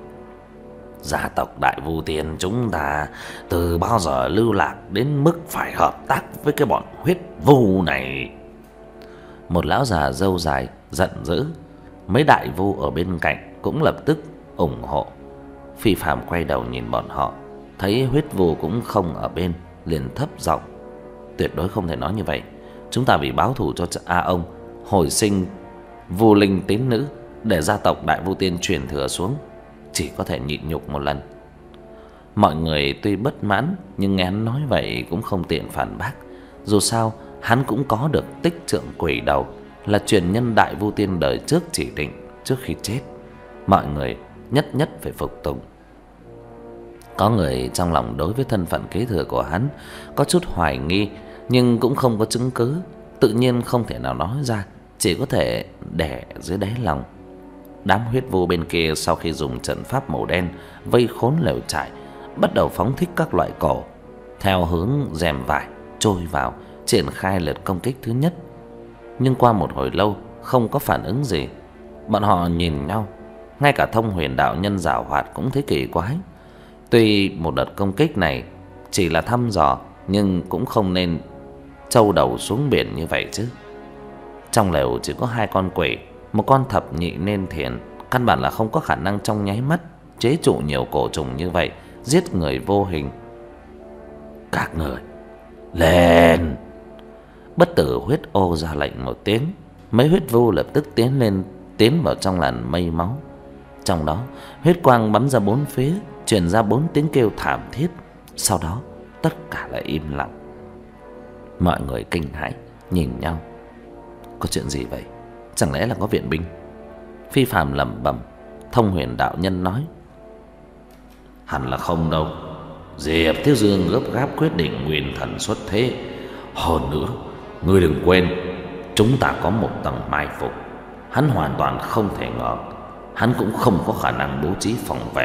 Gia tộc Đại Vu Tiên chúng ta từ bao giờ lưu lạc đến mức phải hợp tác với cái bọn huyết vu này? Một lão già râu dài giận dữ. Mấy đại vu ở bên cạnh cũng lập tức ủng hộ. Phi Phàm quay đầu nhìn bọn họ, thấy huyết vu cũng không ở bên, liền thấp giọng: tuyệt đối không thể nói như vậy. Chúng ta vì báo thù cho A ông, hồi sinh vu linh tín nữ, để gia tộc Đại Vu Tiên truyền thừa xuống, chỉ có thể nhịn nhục một lần. Mọi người tuy bất mãn, nhưng nghe hắn nói vậy cũng không tiện phản bác. Dù sao hắn cũng có được tích trượng quỷ đầu, là truyền nhân Đại Vu Tiên đời trước chỉ định trước khi chết. Mọi người nhất nhất phải phục tùng. Có người trong lòng đối với thân phận kế thừa của hắn có chút hoài nghi, nhưng cũng không có chứng cứ, tự nhiên không thể nào nói ra, chỉ có thể để dưới đáy lòng. Đám huyết vu bên kia sau khi dùng trận pháp màu đen vây khốn lều trại, bắt đầu phóng thích các loại cổ theo hướng rèm vải trôi vào, triển khai lượt công kích thứ nhất. Nhưng qua một hồi lâu không có phản ứng gì. Bọn họ nhìn nhau, ngay cả Thông Huyền đạo nhân giảo hoạt cũng thấy kỳ quái. Tuy một đợt công kích này chỉ là thăm dò, nhưng cũng không nên trâu đầu xuống biển như vậy chứ. Trong lều chỉ có hai con quỷ, một con thập nhị nên thiền, căn bản là không có khả năng trong nháy mắt chế trụ nhiều cổ trùng như vậy, giết người vô hình. Các người lên! Bất tử huyết ô ra lệnh một tiếng, mấy huyết vu lập tức tiến lên, tiến vào trong làn mây máu. Trong đó huyết quang bắn ra bốn phía, truyền ra bốn tiếng kêu thảm thiết. Sau đó tất cả lại im lặng. Mọi người kinh hãi nhìn nhau. Có chuyện gì vậy? Chẳng lẽ là có viện binh? Phi Phàm lẩm bẩm. Thông Huyền đạo nhân nói: hẳn là không đâu. Diệp Thiếu Dương gấp gáp quyết định nguyên thần xuất thế. Hơn nữa, ngươi đừng quên, chúng ta có một tầng mai phục. Hắn hoàn toàn không thể ngờ, hắn cũng không có khả năng bố trí phòng vệ.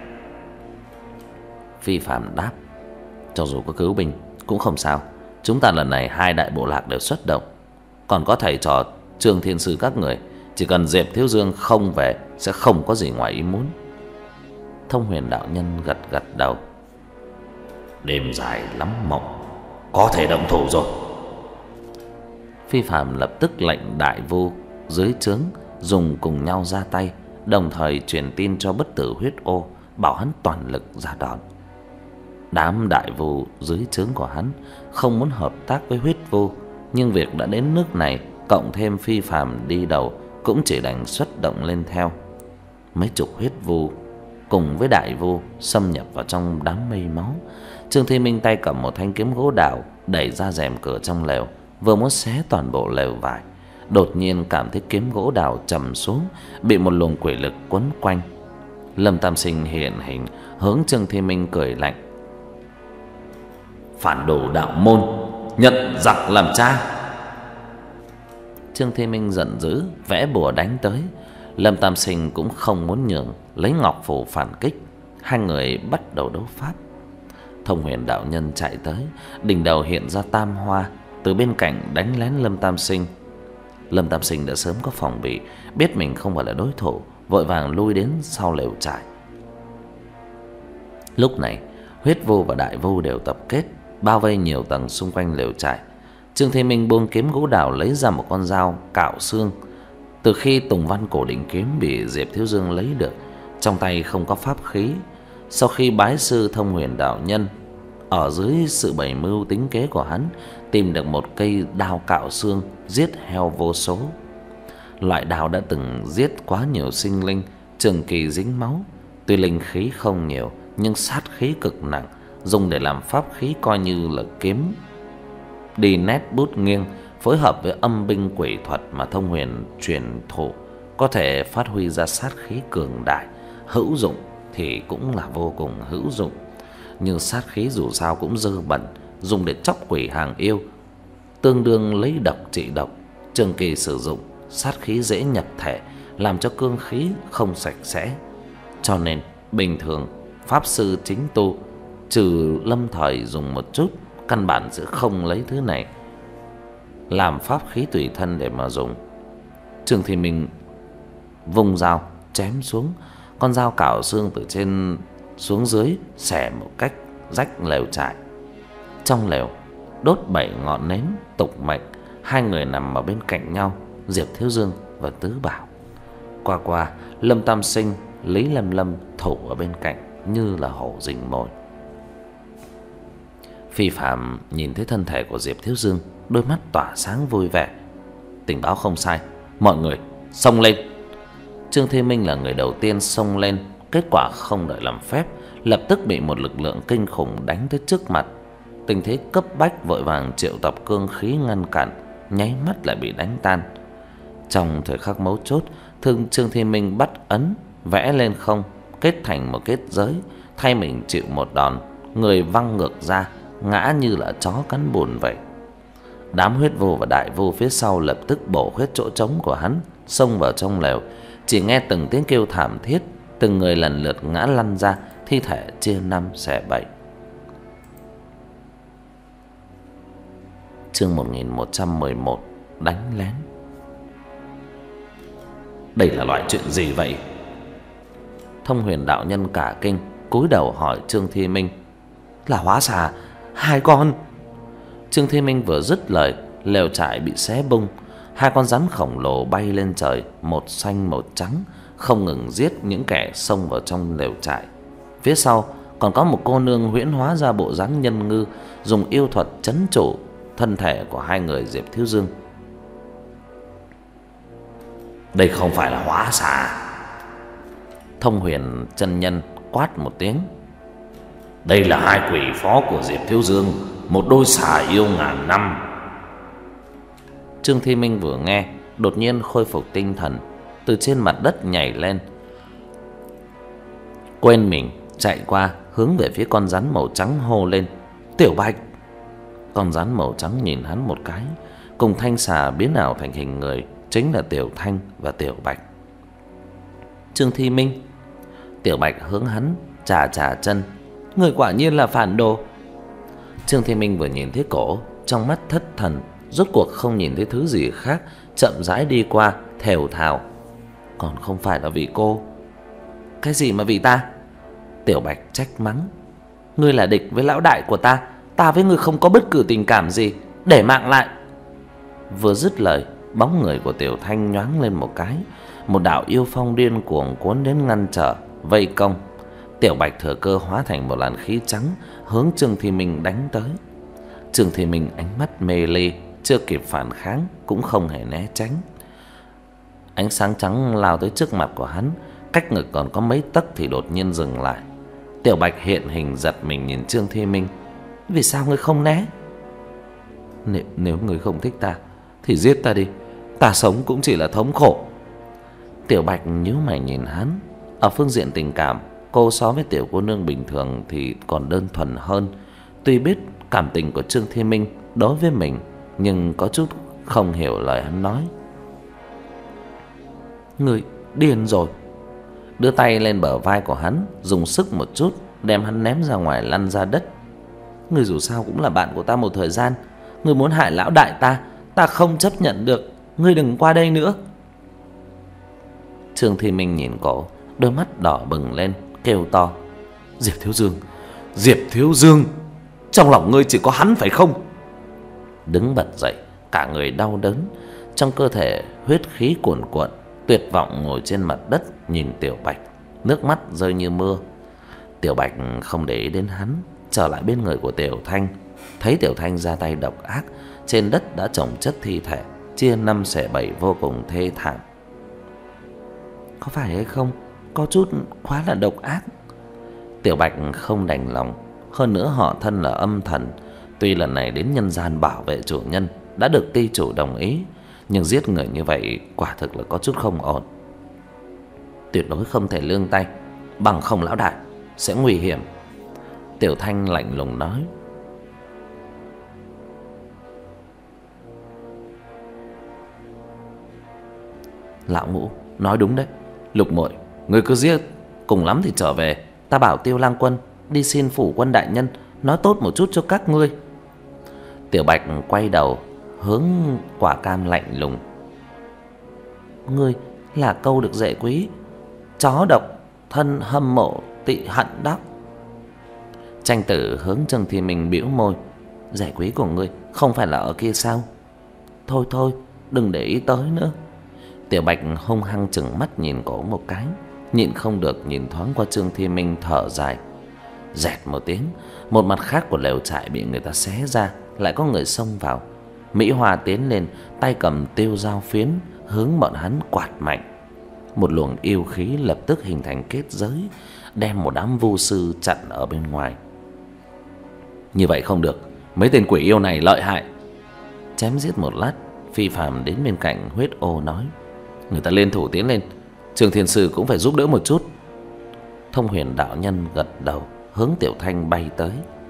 Phi Phàm đáp: cho dù có cứu binh cũng không sao. Chúng ta lần này hai đại bộ lạc đều xuất động, còn có thầy trò Trương Thiên Sư các người, chỉ cần Diệp Thiếu Dương không về sẽ không có gì ngoài ý muốn. Thông Huyền đạo nhân gật gật đầu. Đêm dài lắm mộng, có thể động thủ rồi. Phi Phàm lập tức lệnh đại vu dưới trướng dùng cùng nhau ra tay, đồng thời truyền tin cho bất tử huyết ô, bảo hắn toàn lực ra đòn. Đám đại vu dưới trướng của hắn không muốn hợp tác với huyết vu, nhưng việc đã đến nước này, cộng thêm Phi Phàm đi đầu, cũng chỉ đành xuất động lên theo. Mấy chục huyết vu cùng với đại vu xâm nhập vào trong đám mây máu. Trương Thiên Minh tay cầm một thanh kiếm gỗ đào, đẩy ra rèm cửa trong lều, vừa muốn xé toàn bộ lều vải, đột nhiên cảm thấy kiếm gỗ đào trầm xuống, bị một luồng quỷ lực quấn quanh. Lâm Tam Sinh hiện hình, hướng Trương Thiên Minh cười lạnh: phản đồ đạo môn, nhận giặc làm cha. Trương Thi Minh giận dữ vẽ bùa đánh tới. Lâm Tam Sinh cũng không muốn nhường, lấy ngọc phù phản kích. Hai người bắt đầu đấu pháp. Thông Huyền đạo nhân chạy tới, đỉnh đầu hiện ra tam hoa, từ bên cạnh đánh lén Lâm Tam Sinh. Lâm Tam Sinh đã sớm có phòng bị, biết mình không phải là đối thủ, vội vàng lui đến sau lều trại. Lúc này, Huyết Vu và Đại Vu đều tập kết, bao vây nhiều tầng xung quanh lều trại. Trương Thế Minh buông kiếm gỗ đào lấy ra một con dao cạo xương. Từ khi Tùng Văn Cổ Đỉnh Kiếm bị Diệp Thiếu Dương lấy được, trong tay không có pháp khí. Sau khi bái sư Thông Huyền đạo nhân, ở dưới sự bày mưu tính kế của hắn, tìm được một cây đao cạo xương giết heo vô số. Loại đao đã từng giết quá nhiều sinh linh, trường kỳ dính máu. Tuy linh khí không nhiều nhưng sát khí cực nặng, dùng để làm pháp khí coi như là kiếm đi nét bút nghiêng, phối hợp với âm binh quỷ thuật mà Thông Huyền truyền thụ, có thể phát huy ra sát khí cường đại. Hữu dụng thì cũng là vô cùng hữu dụng, nhưng sát khí dù sao cũng dơ bẩn, dùng để chóc quỷ hàng yêu, tương đương lấy độc trị độc. Trường kỳ sử dụng, sát khí dễ nhập thể, làm cho cương khí không sạch sẽ. Cho nên bình thường pháp sư chính tu, trừ lâm thời dùng một chút, căn bản sẽ không lấy thứ này làm pháp khí tùy thân để mà dùng. Trương Thị Minh vùng dao chém xuống, con dao cạo xương từ trên xuống dưới xẻ một cách rách lều trại. Trong lều đốt bảy ngọn nến tục mệnh. Hai người nằm ở bên cạnh nhau, Diệp Thiếu Dương và Tứ Bảo. Qua qua Lâm Tam Sinh, Lý Lâm Lâm thủ ở bên cạnh như là hổ rình mồi. Phi Phạm nhìn thấy thân thể của Diệp Thiếu Dương, đôi mắt tỏa sáng vui vẻ. Tình báo không sai, mọi người xông lên. Trương Thế Minh là người đầu tiên xông lên, kết quả không đợi làm phép, lập tức bị một lực lượng kinh khủng đánh tới trước mặt. Tình thế cấp bách, vội vàng triệu tập cương khí ngăn cản, nháy mắt lại bị đánh tan. Trong thời khắc mấu chốt, thương Trương Thế Minh bắt ấn vẽ lên không, kết thành một kết giới, thay mình chịu một đòn, người văng ngược ra, ngã như là chó cắn bùn vậy. Đám Huyết Vu và Đại Vu phía sau lập tức bổ khuyết chỗ trống của hắn, xông vào trong lều. Chỉ nghe từng tiếng kêu thảm thiết, từng người lần lượt ngã lăn ra, thi thể chia năm xẻ bảy. Chương một nghìn một trăm mười một, đánh lén. Đây là loại chuyện gì vậy? Thông Huyền đạo nhân cả kinh, cúi đầu hỏi Trương Thi Minh. Là hóa xà, hai con. Trương Thi Minh vừa dứt lời, lều trại bị xé bung. Hai con rắn khổng lồ bay lên trời, một xanh một trắng, không ngừng giết những kẻ xông vào trong lều trại. Phía sau còn có một cô nương huyễn hóa ra bộ dáng nhân ngư, dùng yêu thuật trấn trụ thân thể của hai người Diệp Thiếu Dương. Đây không phải là hóa xà. Thông Huyền chân nhân quát một tiếng. Đây là hai quỷ phó của Diệp Thiếu Dương, một đôi xà yêu ngàn năm. Trương Thi Minh vừa nghe, đột nhiên khôi phục tinh thần, từ trên mặt đất nhảy lên, quên mình chạy qua hướng về phía con rắn màu trắng hô lên. Tiểu Bạch. Con rắn màu trắng nhìn hắn một cái, cùng thanh xà biến ảo thành hình người, chính là Tiểu Thanh và Tiểu Bạch. Trương Thi Minh. Tiểu Bạch hướng hắn chà chà chân. Người quả nhiên là phản đồ. Trương Thi Minh vừa nhìn thấy cổ, trong mắt thất thần, rốt cuộc không nhìn thấy thứ gì khác, chậm rãi đi qua, thều thào. Còn không phải là vì cô. Cái gì mà vì ta? Tiểu Bạch trách mắng. Ngươi là địch với lão đại của ta, ta với ngươi không có bất cứ tình cảm gì, để mạng lại. Vừa dứt lời, bóng người của Tiểu Thanh nhoáng lên một cái, một đạo yêu phong điên cuồng cuốn đến ngăn trở, vây công. Tiểu Bạch thừa cơ hóa thành một làn khí trắng, hướng Trương Thi Minh đánh tới. Trương Thi Minh ánh mắt mê ly, chưa kịp phản kháng, cũng không hề né tránh. Ánh sáng trắng lao tới trước mặt của hắn, cách ngực còn có mấy tấc thì đột nhiên dừng lại. Tiểu Bạch hiện hình giật mình nhìn Trương Thi Minh. Vì sao ngươi không né? Nếu, nếu ngươi không thích ta thì giết ta đi, ta sống cũng chỉ là thống khổ. Tiểu Bạch nhíu mày nhìn hắn. Ở phương diện tình cảm, cô so với tiểu cô nương bình thường thì còn đơn thuần hơn. Tuy biết cảm tình của Trương Thi Minh đối với mình, nhưng có chút không hiểu lời hắn nói. Người điên rồi. Đưa tay lên bờ vai của hắn, dùng sức một chút, đem hắn ném ra ngoài lăn ra đất. Người dù sao cũng là bạn của ta một thời gian, người muốn hại lão đại ta, ta không chấp nhận được. Ngươi đừng qua đây nữa. Trương Thi Minh nhìn cổ, đôi mắt đỏ bừng lên, kêu to: Diệp Thiếu Dương, Diệp Thiếu Dương, trong lòng ngươi chỉ có hắn phải không? Đứng bật dậy, cả người đau đớn, trong cơ thể huyết khí cuồn cuộn, tuyệt vọng ngồi trên mặt đất nhìn Tiểu Bạch, nước mắt rơi như mưa. Tiểu Bạch không để ý đến hắn, trở lại bên người của Tiểu Thanh. Thấy Tiểu Thanh ra tay độc ác, trên đất đã chồng chất thi thể, chia năm xẻ bảy vô cùng thê thảm. Có phải hay không? Có chút quá là độc ác. Tiểu Bạch không đành lòng. Hơn nữa họ thân là âm thần, tuy lần này đến nhân gian bảo vệ chủ nhân, đã được ty chủ đồng ý, nhưng giết người như vậy quả thực là có chút không ổn. Tuyệt đối không thể lương tay, bằng không lão đại sẽ nguy hiểm. Tiểu Thanh lạnh lùng nói. Lão Ngũ nói đúng đấy. Lục muội, ngươi cứ giết, cùng lắm thì trở về, ta bảo Tiêu Lang Quân đi xin phủ quân đại nhân nói tốt một chút cho các ngươi. Tiểu Bạch quay đầu hướng Quả Cam lạnh lùng. Ngươi là câu được dễ quý, chó độc thân hâm mộ tị hận đó. Tranh Tử hướng Trương Thi Minh bĩu môi. Rẻ quý của ngươi không phải là ở kia sao? Thôi thôi, đừng để ý tới nữa. Tiểu Bạch hung hăng chừng mắt nhìn cổ một cái, nhịn không được nhìn thoáng qua Trương Thi Minh, thở dài. Dẹt một tiếng, một mặt khác của lều trại bị người ta xé ra, lại có người xông vào. Mỹ Hoa tiến lên, tay cầm tiêu dao phiến, hướng bọn hắn quạt mạnh. Một luồng yêu khí lập tức hình thành kết giới, đem một đám vu sư chặn ở bên ngoài. Như vậy không được, mấy tên quỷ yêu này lợi hại. Chém giết một lát, Phi Phàm đến bên cạnh Huyết Ô nói. Người ta liên thủ tiến lên, Trường Thiên Sư cũng phải giúp đỡ một chút. Thông Huyền đạo nhân gật đầu, hướng Tiểu Thanh bay tới.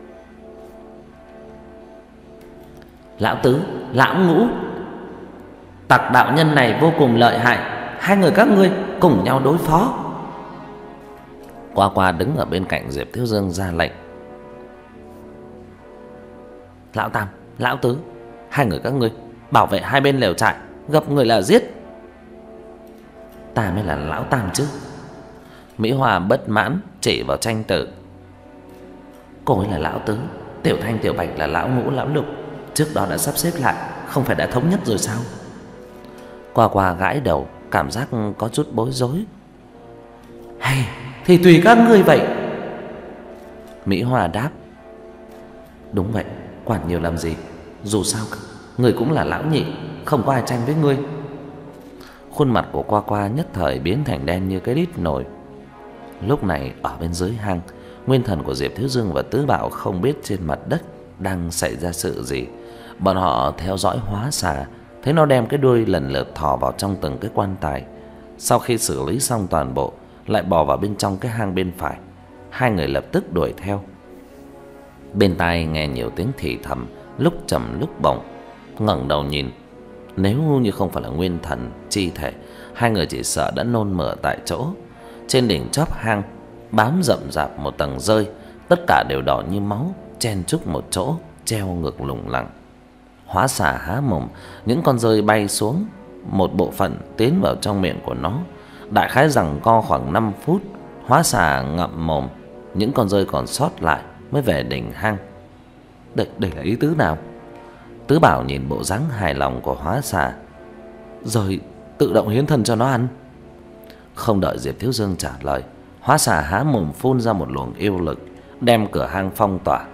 Lão Tứ, Lão Ngũ, tặc đạo nhân này vô cùng lợi hại, hai người các ngươi cùng nhau đối phó. Qua Qua đứng ở bên cạnh Diệp Thiếu Dương ra lệnh. Lão Tam, Lão Tứ, hai người các ngươi bảo vệ hai bên lều trại, gặp người là giết. Ta mới là Lão Tam chứ. Mỹ Hoa bất mãn chỉ vào Tranh Tử. Cô ấy là Lão Tứ, Tiểu Thanh Tiểu Bạch là Lão Ngũ Lão Lục, trước đó đã sắp xếp lại, không phải đã thống nhất rồi sao? Qua Qua gãi đầu, cảm giác có chút bối rối. Hay thì tùy các ngươi vậy. Mỹ Hoa đáp. Đúng vậy, quản nhiều làm gì, dù sao người cũng là lão nhị, không có ai tranh với ngươi. Khuôn mặt của Qua Qua nhất thời biến thành đen như cái đít nồi. Lúc này ở bên dưới hang, nguyên thần của Diệp Thiếu Dương và Tứ Bảo không biết trên mặt đất đang xảy ra sự gì. Bọn họ theo dõi hóa xà, thấy nó đem cái đuôi lần lượt thò vào trong từng cái quan tài. Sau khi xử lý xong toàn bộ, lại bò vào bên trong cái hang bên phải. Hai người lập tức đuổi theo. Bên tai nghe nhiều tiếng thì thầm, lúc trầm lúc bổng. Ngẩng đầu nhìn, nếu như không phải là nguyên thần chi thể, hai người chỉ sợ đã nôn mửa tại chỗ. Trên đỉnh chóp hang bám rậm rạp một tầng rơi, tất cả đều đỏ như máu, chen chúc một chỗ, treo ngược lủng lẳng. Hóa xà há mồm, những con rơi bay xuống, một bộ phận tiến vào trong miệng của nó. Đại khái giằng co khoảng năm phút, hóa xà ngậm mồm, những con rơi còn sót lại mới về đỉnh hang. Đây, đây là ý tứ nào? Tứ Bảo nhìn bộ dáng hài lòng của hóa xà. Rồi tự động hiến thân cho nó ăn. Không đợi Diệp Thiếu Dương trả lời, hóa xà há mồm phun ra một luồng yêu lực, đem cửa hang phong tỏa.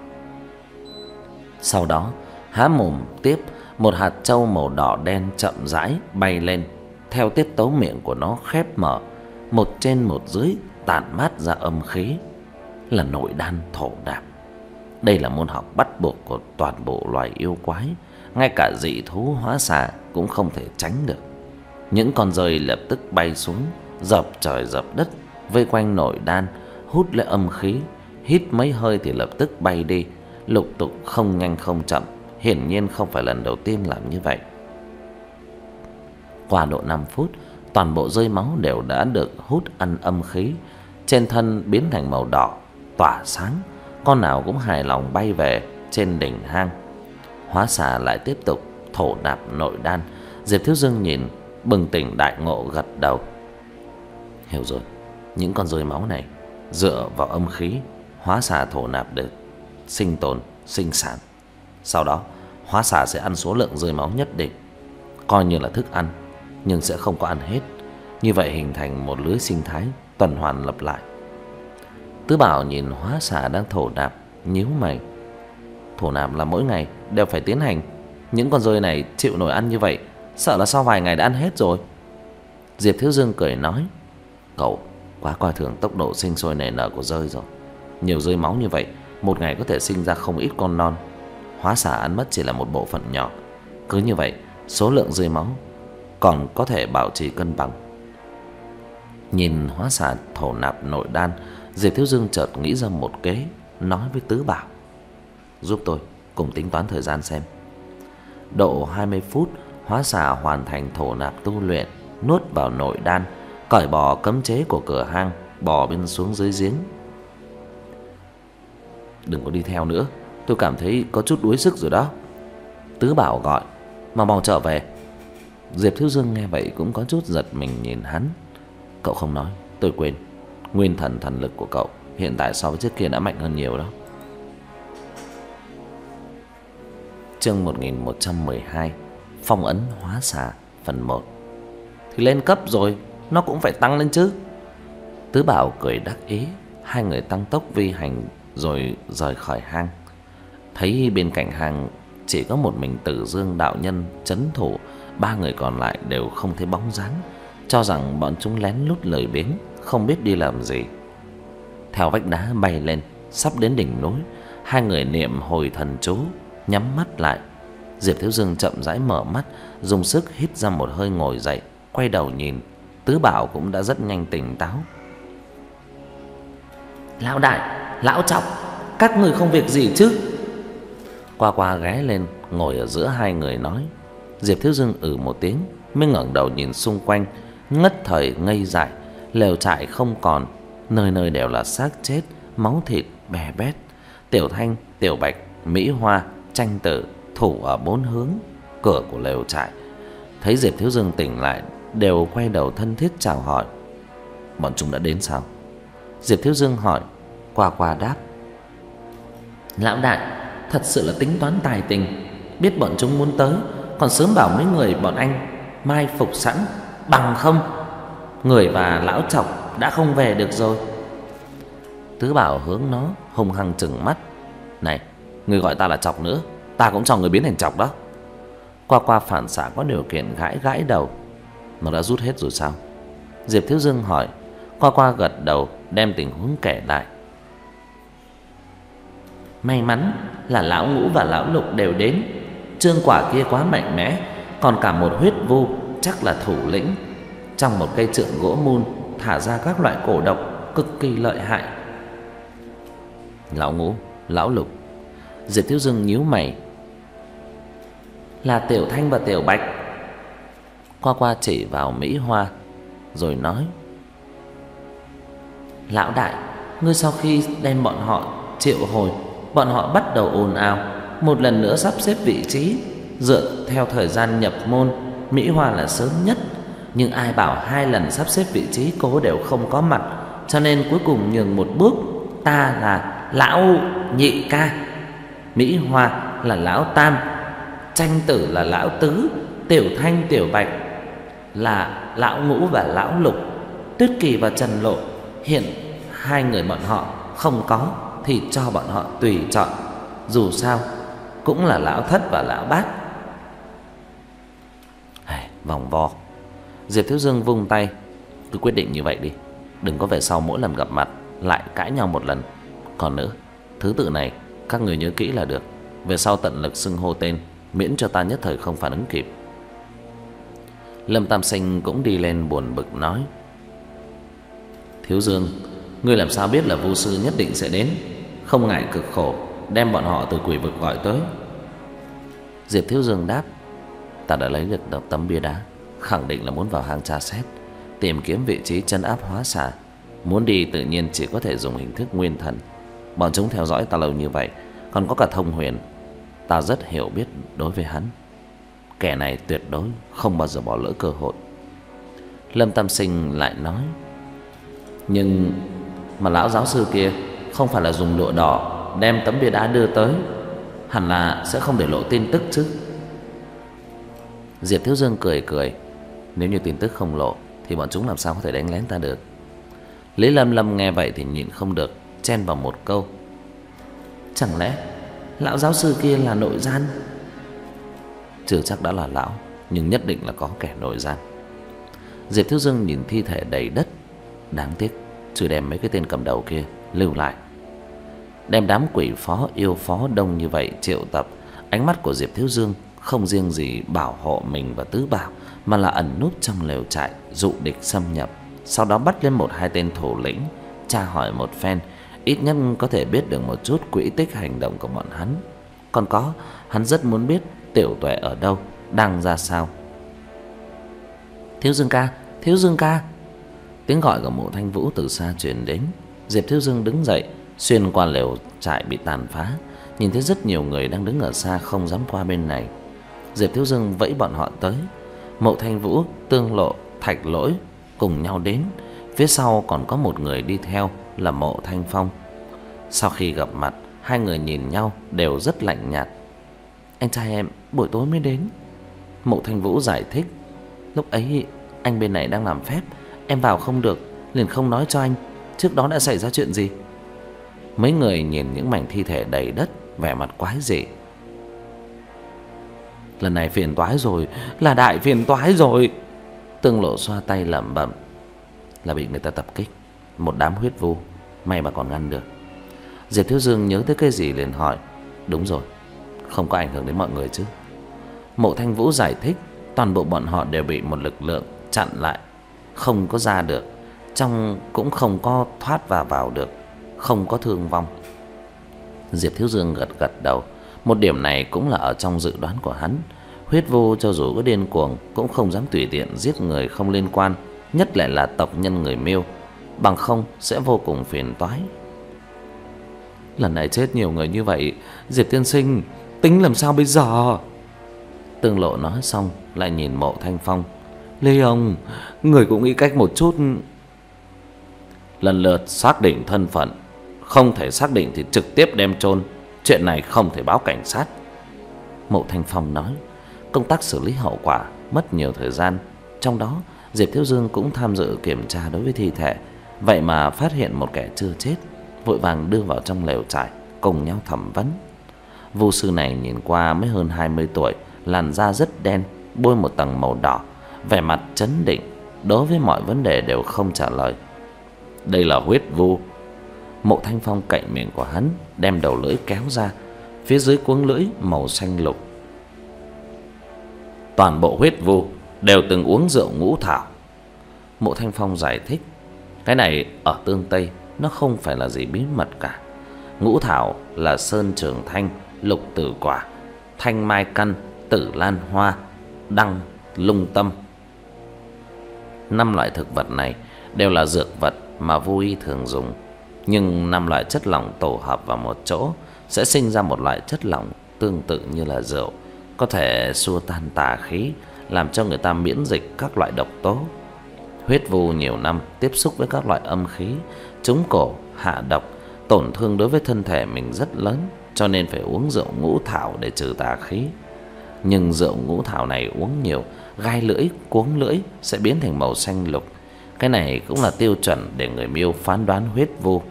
Sau đó há mồm tiếp, một hạt châu màu đỏ đen chậm rãi bay lên, theo tiết tấu miệng của nó khép mở, một trên một dưới tản mát ra âm khí, là nội đan thổ đạp. Đây là môn học bắt buộc của toàn bộ loài yêu quái, ngay cả dị thú hóa xà cũng không thể tránh được. Những con rơi lập tức bay xuống, dập trời dập đất, vây quanh nội đan, hút lấy âm khí. Hít mấy hơi thì lập tức bay đi, lục tục không nhanh không chậm. Hiển nhiên không phải lần đầu tiên làm như vậy. Qua độ năm phút, toàn bộ rơi máu đều đã được hút ăn âm khí, trên thân biến thành màu đỏ tỏa sáng, con nào cũng hài lòng bay về trên đỉnh hang. Hóa xà lại tiếp tục thổ nạp nội đan. Diệp Thiếu Dương nhìn bừng tỉnh đại ngộ, gật đầu. Hiểu rồi, những con rơi máu này dựa vào âm khí hóa xà thổ nạp để sinh tồn, sinh sản. Sau đó hóa xà sẽ ăn số lượng rơi máu nhất định, coi như là thức ăn, nhưng sẽ không có ăn hết. Như vậy hình thành một lưới sinh thái tuần hoàn lặp lại. Tứ Bảo nhìn hóa xà đang thổ nạp, nhíu mày. Thổ nạp là mỗi ngày đều phải tiến hành, những con rơi này chịu nổi ăn như vậy, sợ là sau vài ngày đã ăn hết rồi. Diệp Thiếu Dương cười nói, cậu quá coi thường tốc độ sinh sôi nảy nở của rơi rồi. Nhiều rơi máu như vậy, một ngày có thể sinh ra không ít con non. Hóa xà ăn mất chỉ là một bộ phận nhỏ. Cứ như vậy, số lượng rơi máu còn có thể bảo trì cân bằng. Nhìn hóa xà thổ nạp nội đan, Diệp Thiếu Dương chợt nghĩ ra một kế, nói với Tứ Bảo, giúp tôi cùng tính toán thời gian xem. Độ hai mươi phút, hóa xà hoàn thành thổ nạp tu luyện, nuốt vào nội đan, cởi bỏ cấm chế của cửa hang, bò bên xuống dưới giếng. Đừng có đi theo nữa, tôi cảm thấy có chút đuối sức rồi đó. Tứ Bảo gọi, mau mau trở về. Diệp Thiếu Dương nghe vậy cũng có chút giật mình nhìn hắn. Cậu không nói, tôi quên. Nguyên thần thần lực của cậu hiện tại so với trước kia đã mạnh hơn nhiều đó. Chương một nghìn một trăm mười hai, phong ấn hóa xà phần một. Thì lên cấp rồi, nó cũng phải tăng lên chứ. Tứ Bảo cười đắc ý. Hai người tăng tốc vi hành rồi rời khỏi hang. Thấy bên cạnh hang chỉ có một mình Tử Dương đạo nhân trấn thủ, ba người còn lại đều không thấy bóng dáng, cho rằng bọn chúng lén lút lười biếng, không biết đi làm gì. Theo vách đá bay lên, sắp đến đỉnh núi, hai người niệm hồi thần chú, nhắm mắt lại. Diệp Thiếu Dương chậm rãi mở mắt, dùng sức hít ra một hơi ngồi dậy, quay đầu nhìn. Tứ Bảo cũng đã rất nhanh tỉnh táo. Lão đại, lão Trọng, các người không việc gì chứ? Qua Qua ghé lên ngồi ở giữa hai người nói. Diệp Thiếu Dương ừ một tiếng, mới ngẩng đầu nhìn xung quanh, ngất thời ngây dại. Lều trại không còn, nơi nơi đều là xác chết, máu thịt bè bét. Tiểu Thanh, Tiểu Bạch, Mỹ Hoa, Tranh Tử thủ ở bốn hướng cửa của lều trại. Thấy Diệp Thiếu Dương tỉnh lại, đều quay đầu thân thiết chào hỏi. Bọn chúng đã đến sao? Diệp Thiếu Dương hỏi. Qua Qua đáp, lão đại, thật sự là tính toán tài tình. Biết bọn chúng muốn tới, còn sớm bảo mấy người bọn anh mai phục sẵn, bằng không người và lão Trọc đã không về được rồi. Tứ Bảo hướng nó hung hăng trừng mắt. Này, người gọi ta là Trọc nữa, ta cũng cho người biến thành Trọc đó. Qua Qua phản xạ có điều kiện gãi gãi đầu. Nó đã rút hết rồi sao? Diệp Thiếu Dương hỏi. Qua Qua gật đầu, đem tình huống kể lại. May mắn là lão Ngũ và lão Lục đều đến. Trương Quả kia quá mạnh mẽ, còn cả một huyết vu chắc là thủ lĩnh. Trong một cây trượng gỗ mun thả ra các loại cổ độc cực kỳ lợi hại. Lão Ngũ, lão Lục. Diệp Thiếu Dương nhíu mày. Là Tiểu Thanh và Tiểu Bạch. Qua Qua chỉ vào Mỹ Hoa rồi nói. Lão đại, ngươi sau khi đem bọn họ triệu hồi, bọn họ bắt đầu ồn ào, một lần nữa sắp xếp vị trí dựa theo thời gian nhập môn. Mỹ Hoa là sớm nhất, nhưng ai bảo hai lần sắp xếp vị trí cô đều không có mặt, cho nên cuối cùng nhường một bước. Ta là lão nhị ca, Mỹ Hoa là lão tam, Tranh Tử là lão tứ, Tiểu Thanh, Tiểu Bạch là lão Ngũ và lão Lục. Tuyết Kỳ và Trần Lộ hiện hai người bọn họ không có thì cho bọn họ tùy chọn, dù sao cũng là lão Thất và lão Bát. Vòng vo. Diệp Thiếu Dương vung tay. Cứ quyết định như vậy đi, đừng có về sau mỗi lần gặp mặt lại cãi nhau một lần. Còn nữa, thứ tự này các người nhớ kỹ là được. Về sau tận lực xưng hô tên, miễn cho ta nhất thời không phản ứng kịp. Lâm Tam Sinh cũng đi lên buồn bực nói. Thiếu Dương, ngươi làm sao biết là vu sư nhất định sẽ đến? Không ngại cực khổ đem bọn họ từ quỷ vực gọi tới. Diệp Thiếu Dương đáp. Ta đã lấy được tấm bia đá, khẳng định là muốn vào hang tra xét. tìm kiếm vị trí trấn áp hóa xà. Muốn đi tự nhiên chỉ có thể dùng hình thức nguyên thần. Bọn chúng theo dõi ta lâu như vậy, còn có cả Thông Huyền, ta rất hiểu biết đối với hắn. Kẻ này tuyệt đối không bao giờ bỏ lỡ cơ hội. Lâm Tam Sinh lại nói: nhưng mà lão giáo sư kia không phải là dùng lụa đỏ đem tấm bia đá đưa tới, hẳn là sẽ không để lộ tin tức chứ? Diệp Thiếu Dương cười cười: nếu như tin tức không lộ thì bọn chúng làm sao có thể đánh lén ta được. Lý Lâm Lâm nghe vậy thì nhịn không được chen vào một câu: chẳng lẽ lão giáo sư kia là nội gian? Chưa chắc đã là lão, nhưng nhất định là có kẻ nội gian. Diệp Thiếu Dương nhìn thi thể đầy đất, đáng tiếc chưa đem mấy cái tên cầm đầu kia lưu lại. Đem đám quỷ phó yêu phó đông như vậy triệu tập, ánh mắt của Diệp Thiếu Dương không riêng gì bảo hộ mình và Tứ Bảo, mà là ẩn núp trong lều trại dụ địch xâm nhập. Sau đó bắt lên một hai tên thủ lĩnh, tra hỏi một phen, ít nhất có thể biết được một chút quỹ tích hành động của bọn hắn. Còn có, hắn rất muốn biết Tiểu Tuệ ở đâu, đang ra sao. Thiếu Dương ca, Thiếu Dương ca. Tiếng gọi của Mộ Thanh Vũ từ xa truyền đến. Diệp Thiếu Dương đứng dậy, xuyên qua lều trại bị tàn phá, nhìn thấy rất nhiều người đang đứng ở xa không dám qua bên này. Diệp Thiếu Dương vẫy bọn họ tới. Mộ Thanh Vũ, Tương Lộ, Thạch Lỗi cùng nhau đến. Phía sau còn có một người đi theo là Mộ Thanh Phong. Sau khi gặp mặt, hai người nhìn nhau đều rất lạnh nhạt. Anh trai em buổi tối mới đến. Mộ Thanh Vũ giải thích: lúc ấy anh bên này đang làm phép, em vào không được liền không nói cho anh trước đó đã xảy ra chuyện gì. Mấy người nhìn những mảnh thi thể đầy đất, vẻ mặt quái dị. Lần này phiền toái rồi, là đại phiền toái rồi. Tương Lộ xoa tay lẩm bẩm: là bị người ta tập kích, một đám huyết vu, may mà còn ngăn được. Diệp Thiếu Dương nhớ tới cái gì liền hỏi: đúng rồi, không có ảnh hưởng đến mọi người chứ? Mộ Thanh Vũ giải thích: toàn bộ bọn họ đều bị một lực lượng chặn lại, không có ra được, trong cũng không có thoát và vào được, không có thương vong. Diệp Thiếu Dương gật gật đầu. Một điểm này cũng là ở trong dự đoán của hắn. Huyết vu cho dù có điên cuồng cũng không dám tùy tiện giết người không liên quan, nhất lại là tộc nhân người Miêu, bằng không sẽ vô cùng phiền toái. Lần này chết nhiều người như vậy, Diệp tiên sinh tính làm sao bây giờ? Tương Lộ nói xong lại nhìn Mộ Thanh Phong: Lê ông, người cũng nghĩ cách một chút. Lần lượt xác định thân phận, không thể xác định thì trực tiếp đem chôn, chuyện này không thể báo cảnh sát. Mộ Thanh Phong nói: công tác xử lý hậu quả mất nhiều thời gian, trong đó Diệp Thiếu Dương cũng tham dự kiểm tra đối với thi thể, vậy mà phát hiện một kẻ chưa chết, vội vàng đưa vào trong lều trại cùng nhau thẩm vấn. Vu sư này nhìn qua mới hơn hai mươi tuổi, làn da rất đen, bôi một tầng màu đỏ, vẻ mặt trấn định, đối với mọi vấn đề đều không trả lời. Đây là huyết vu. Mộ Thanh Phong cạnh miệng của hắn, đem đầu lưỡi kéo ra, phía dưới cuống lưỡi màu xanh lục. Toàn bộ huyết vu đều từng uống rượu ngũ thảo. Mộ Thanh Phong giải thích: cái này ở Tương Tây nó không phải là gì bí mật cả. Ngũ thảo là sơn trường thanh, lục tử quả, thanh mai căn, tử lan hoa, đăng lung tâm. Năm loại thực vật này đều là dược vật mà Vu y thường dùng, nhưng năm loại chất lỏng tổ hợp vào một chỗ sẽ sinh ra một loại chất lỏng tương tự như là rượu, có thể xua tan tà khí, làm cho người ta miễn dịch các loại độc tố. Huyết vu nhiều năm tiếp xúc với các loại âm khí, trúng cổ, hạ độc, tổn thương đối với thân thể mình rất lớn, cho nên phải uống rượu ngũ thảo để trừ tà khí. Nhưng rượu ngũ thảo này uống nhiều, gai lưỡi, cuống lưỡi sẽ biến thành màu xanh lục. Cái này cũng là tiêu chuẩn để người Miêu phán đoán huyết vu.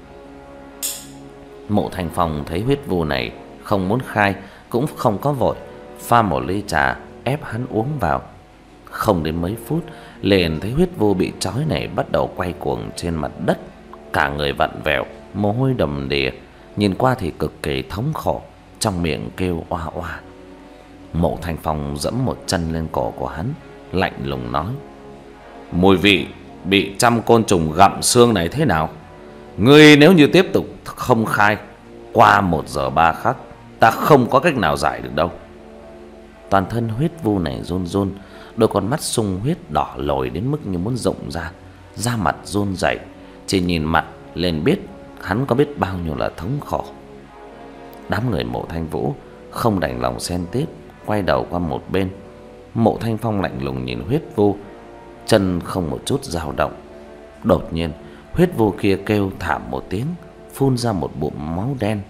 Mộ Thanh Phong thấy huyết vu này không muốn khai, cũng không có vội, pha một ly trà ép hắn uống vào. Không đến mấy phút, liền thấy huyết vu bị trói này bắt đầu quay cuồng trên mặt đất, cả người vặn vẹo, mồ hôi đầm đìa, nhìn qua thì cực kỳ thống khổ, trong miệng kêu oa oa. Mộ Thanh Phong giẫm một chân lên cổ của hắn, lạnh lùng nói: mùi vị bị trăm côn trùng gặm xương này thế nào? Ngươi nếu như tiếp tục không khai, qua một giờ ba khắc ta không có cách nào giải được đâu. Toàn thân huyết vu này run run, đôi con mắt sung huyết đỏ lồi đến mức như muốn rụng ra, da mặt run rẩy. Chỉ nhìn mặt liền biết hắn có biết bao nhiêu là thống khổ. Đám người Mộ Thanh Vũ không đành lòng xen tiếp, quay đầu qua một bên. Mộ Thanh Phong lạnh lùng nhìn Huyết Vu, chân không một chút dao động. Đột nhiên Huyết Vu kia kêu thảm một tiếng, phun ra một bụng máu đen.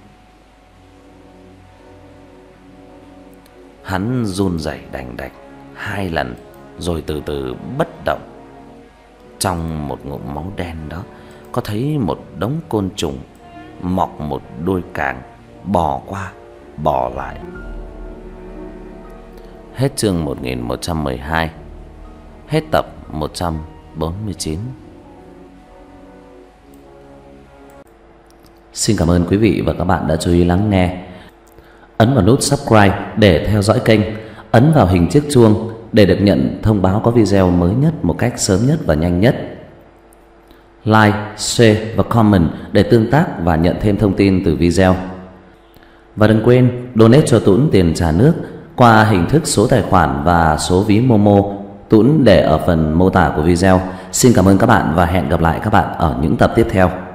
Hắn run rẩy đành đạch hai lần rồi từ từ bất động. Trong một ngụm máu đen đó có thấy một đống côn trùng mọc một đuôi càng, bò qua bò lại. Hết chương một nghìn một trăm mười hai. Hết tập một trăm bốn mươi chín. Xin cảm ơn quý vị và các bạn đã chú ý lắng nghe. Ấn vào nút subscribe để theo dõi kênh, ấn vào hình chiếc chuông để được nhận thông báo có video mới nhất một cách sớm nhất và nhanh nhất. Like, share và comment để tương tác và nhận thêm thông tin từ video. Và đừng quên donate cho Tuấn tiền trà nước qua hình thức số tài khoản và số ví Momo, Tuấn để ở phần mô tả của video. Xin cảm ơn các bạn và hẹn gặp lại các bạn ở những tập tiếp theo.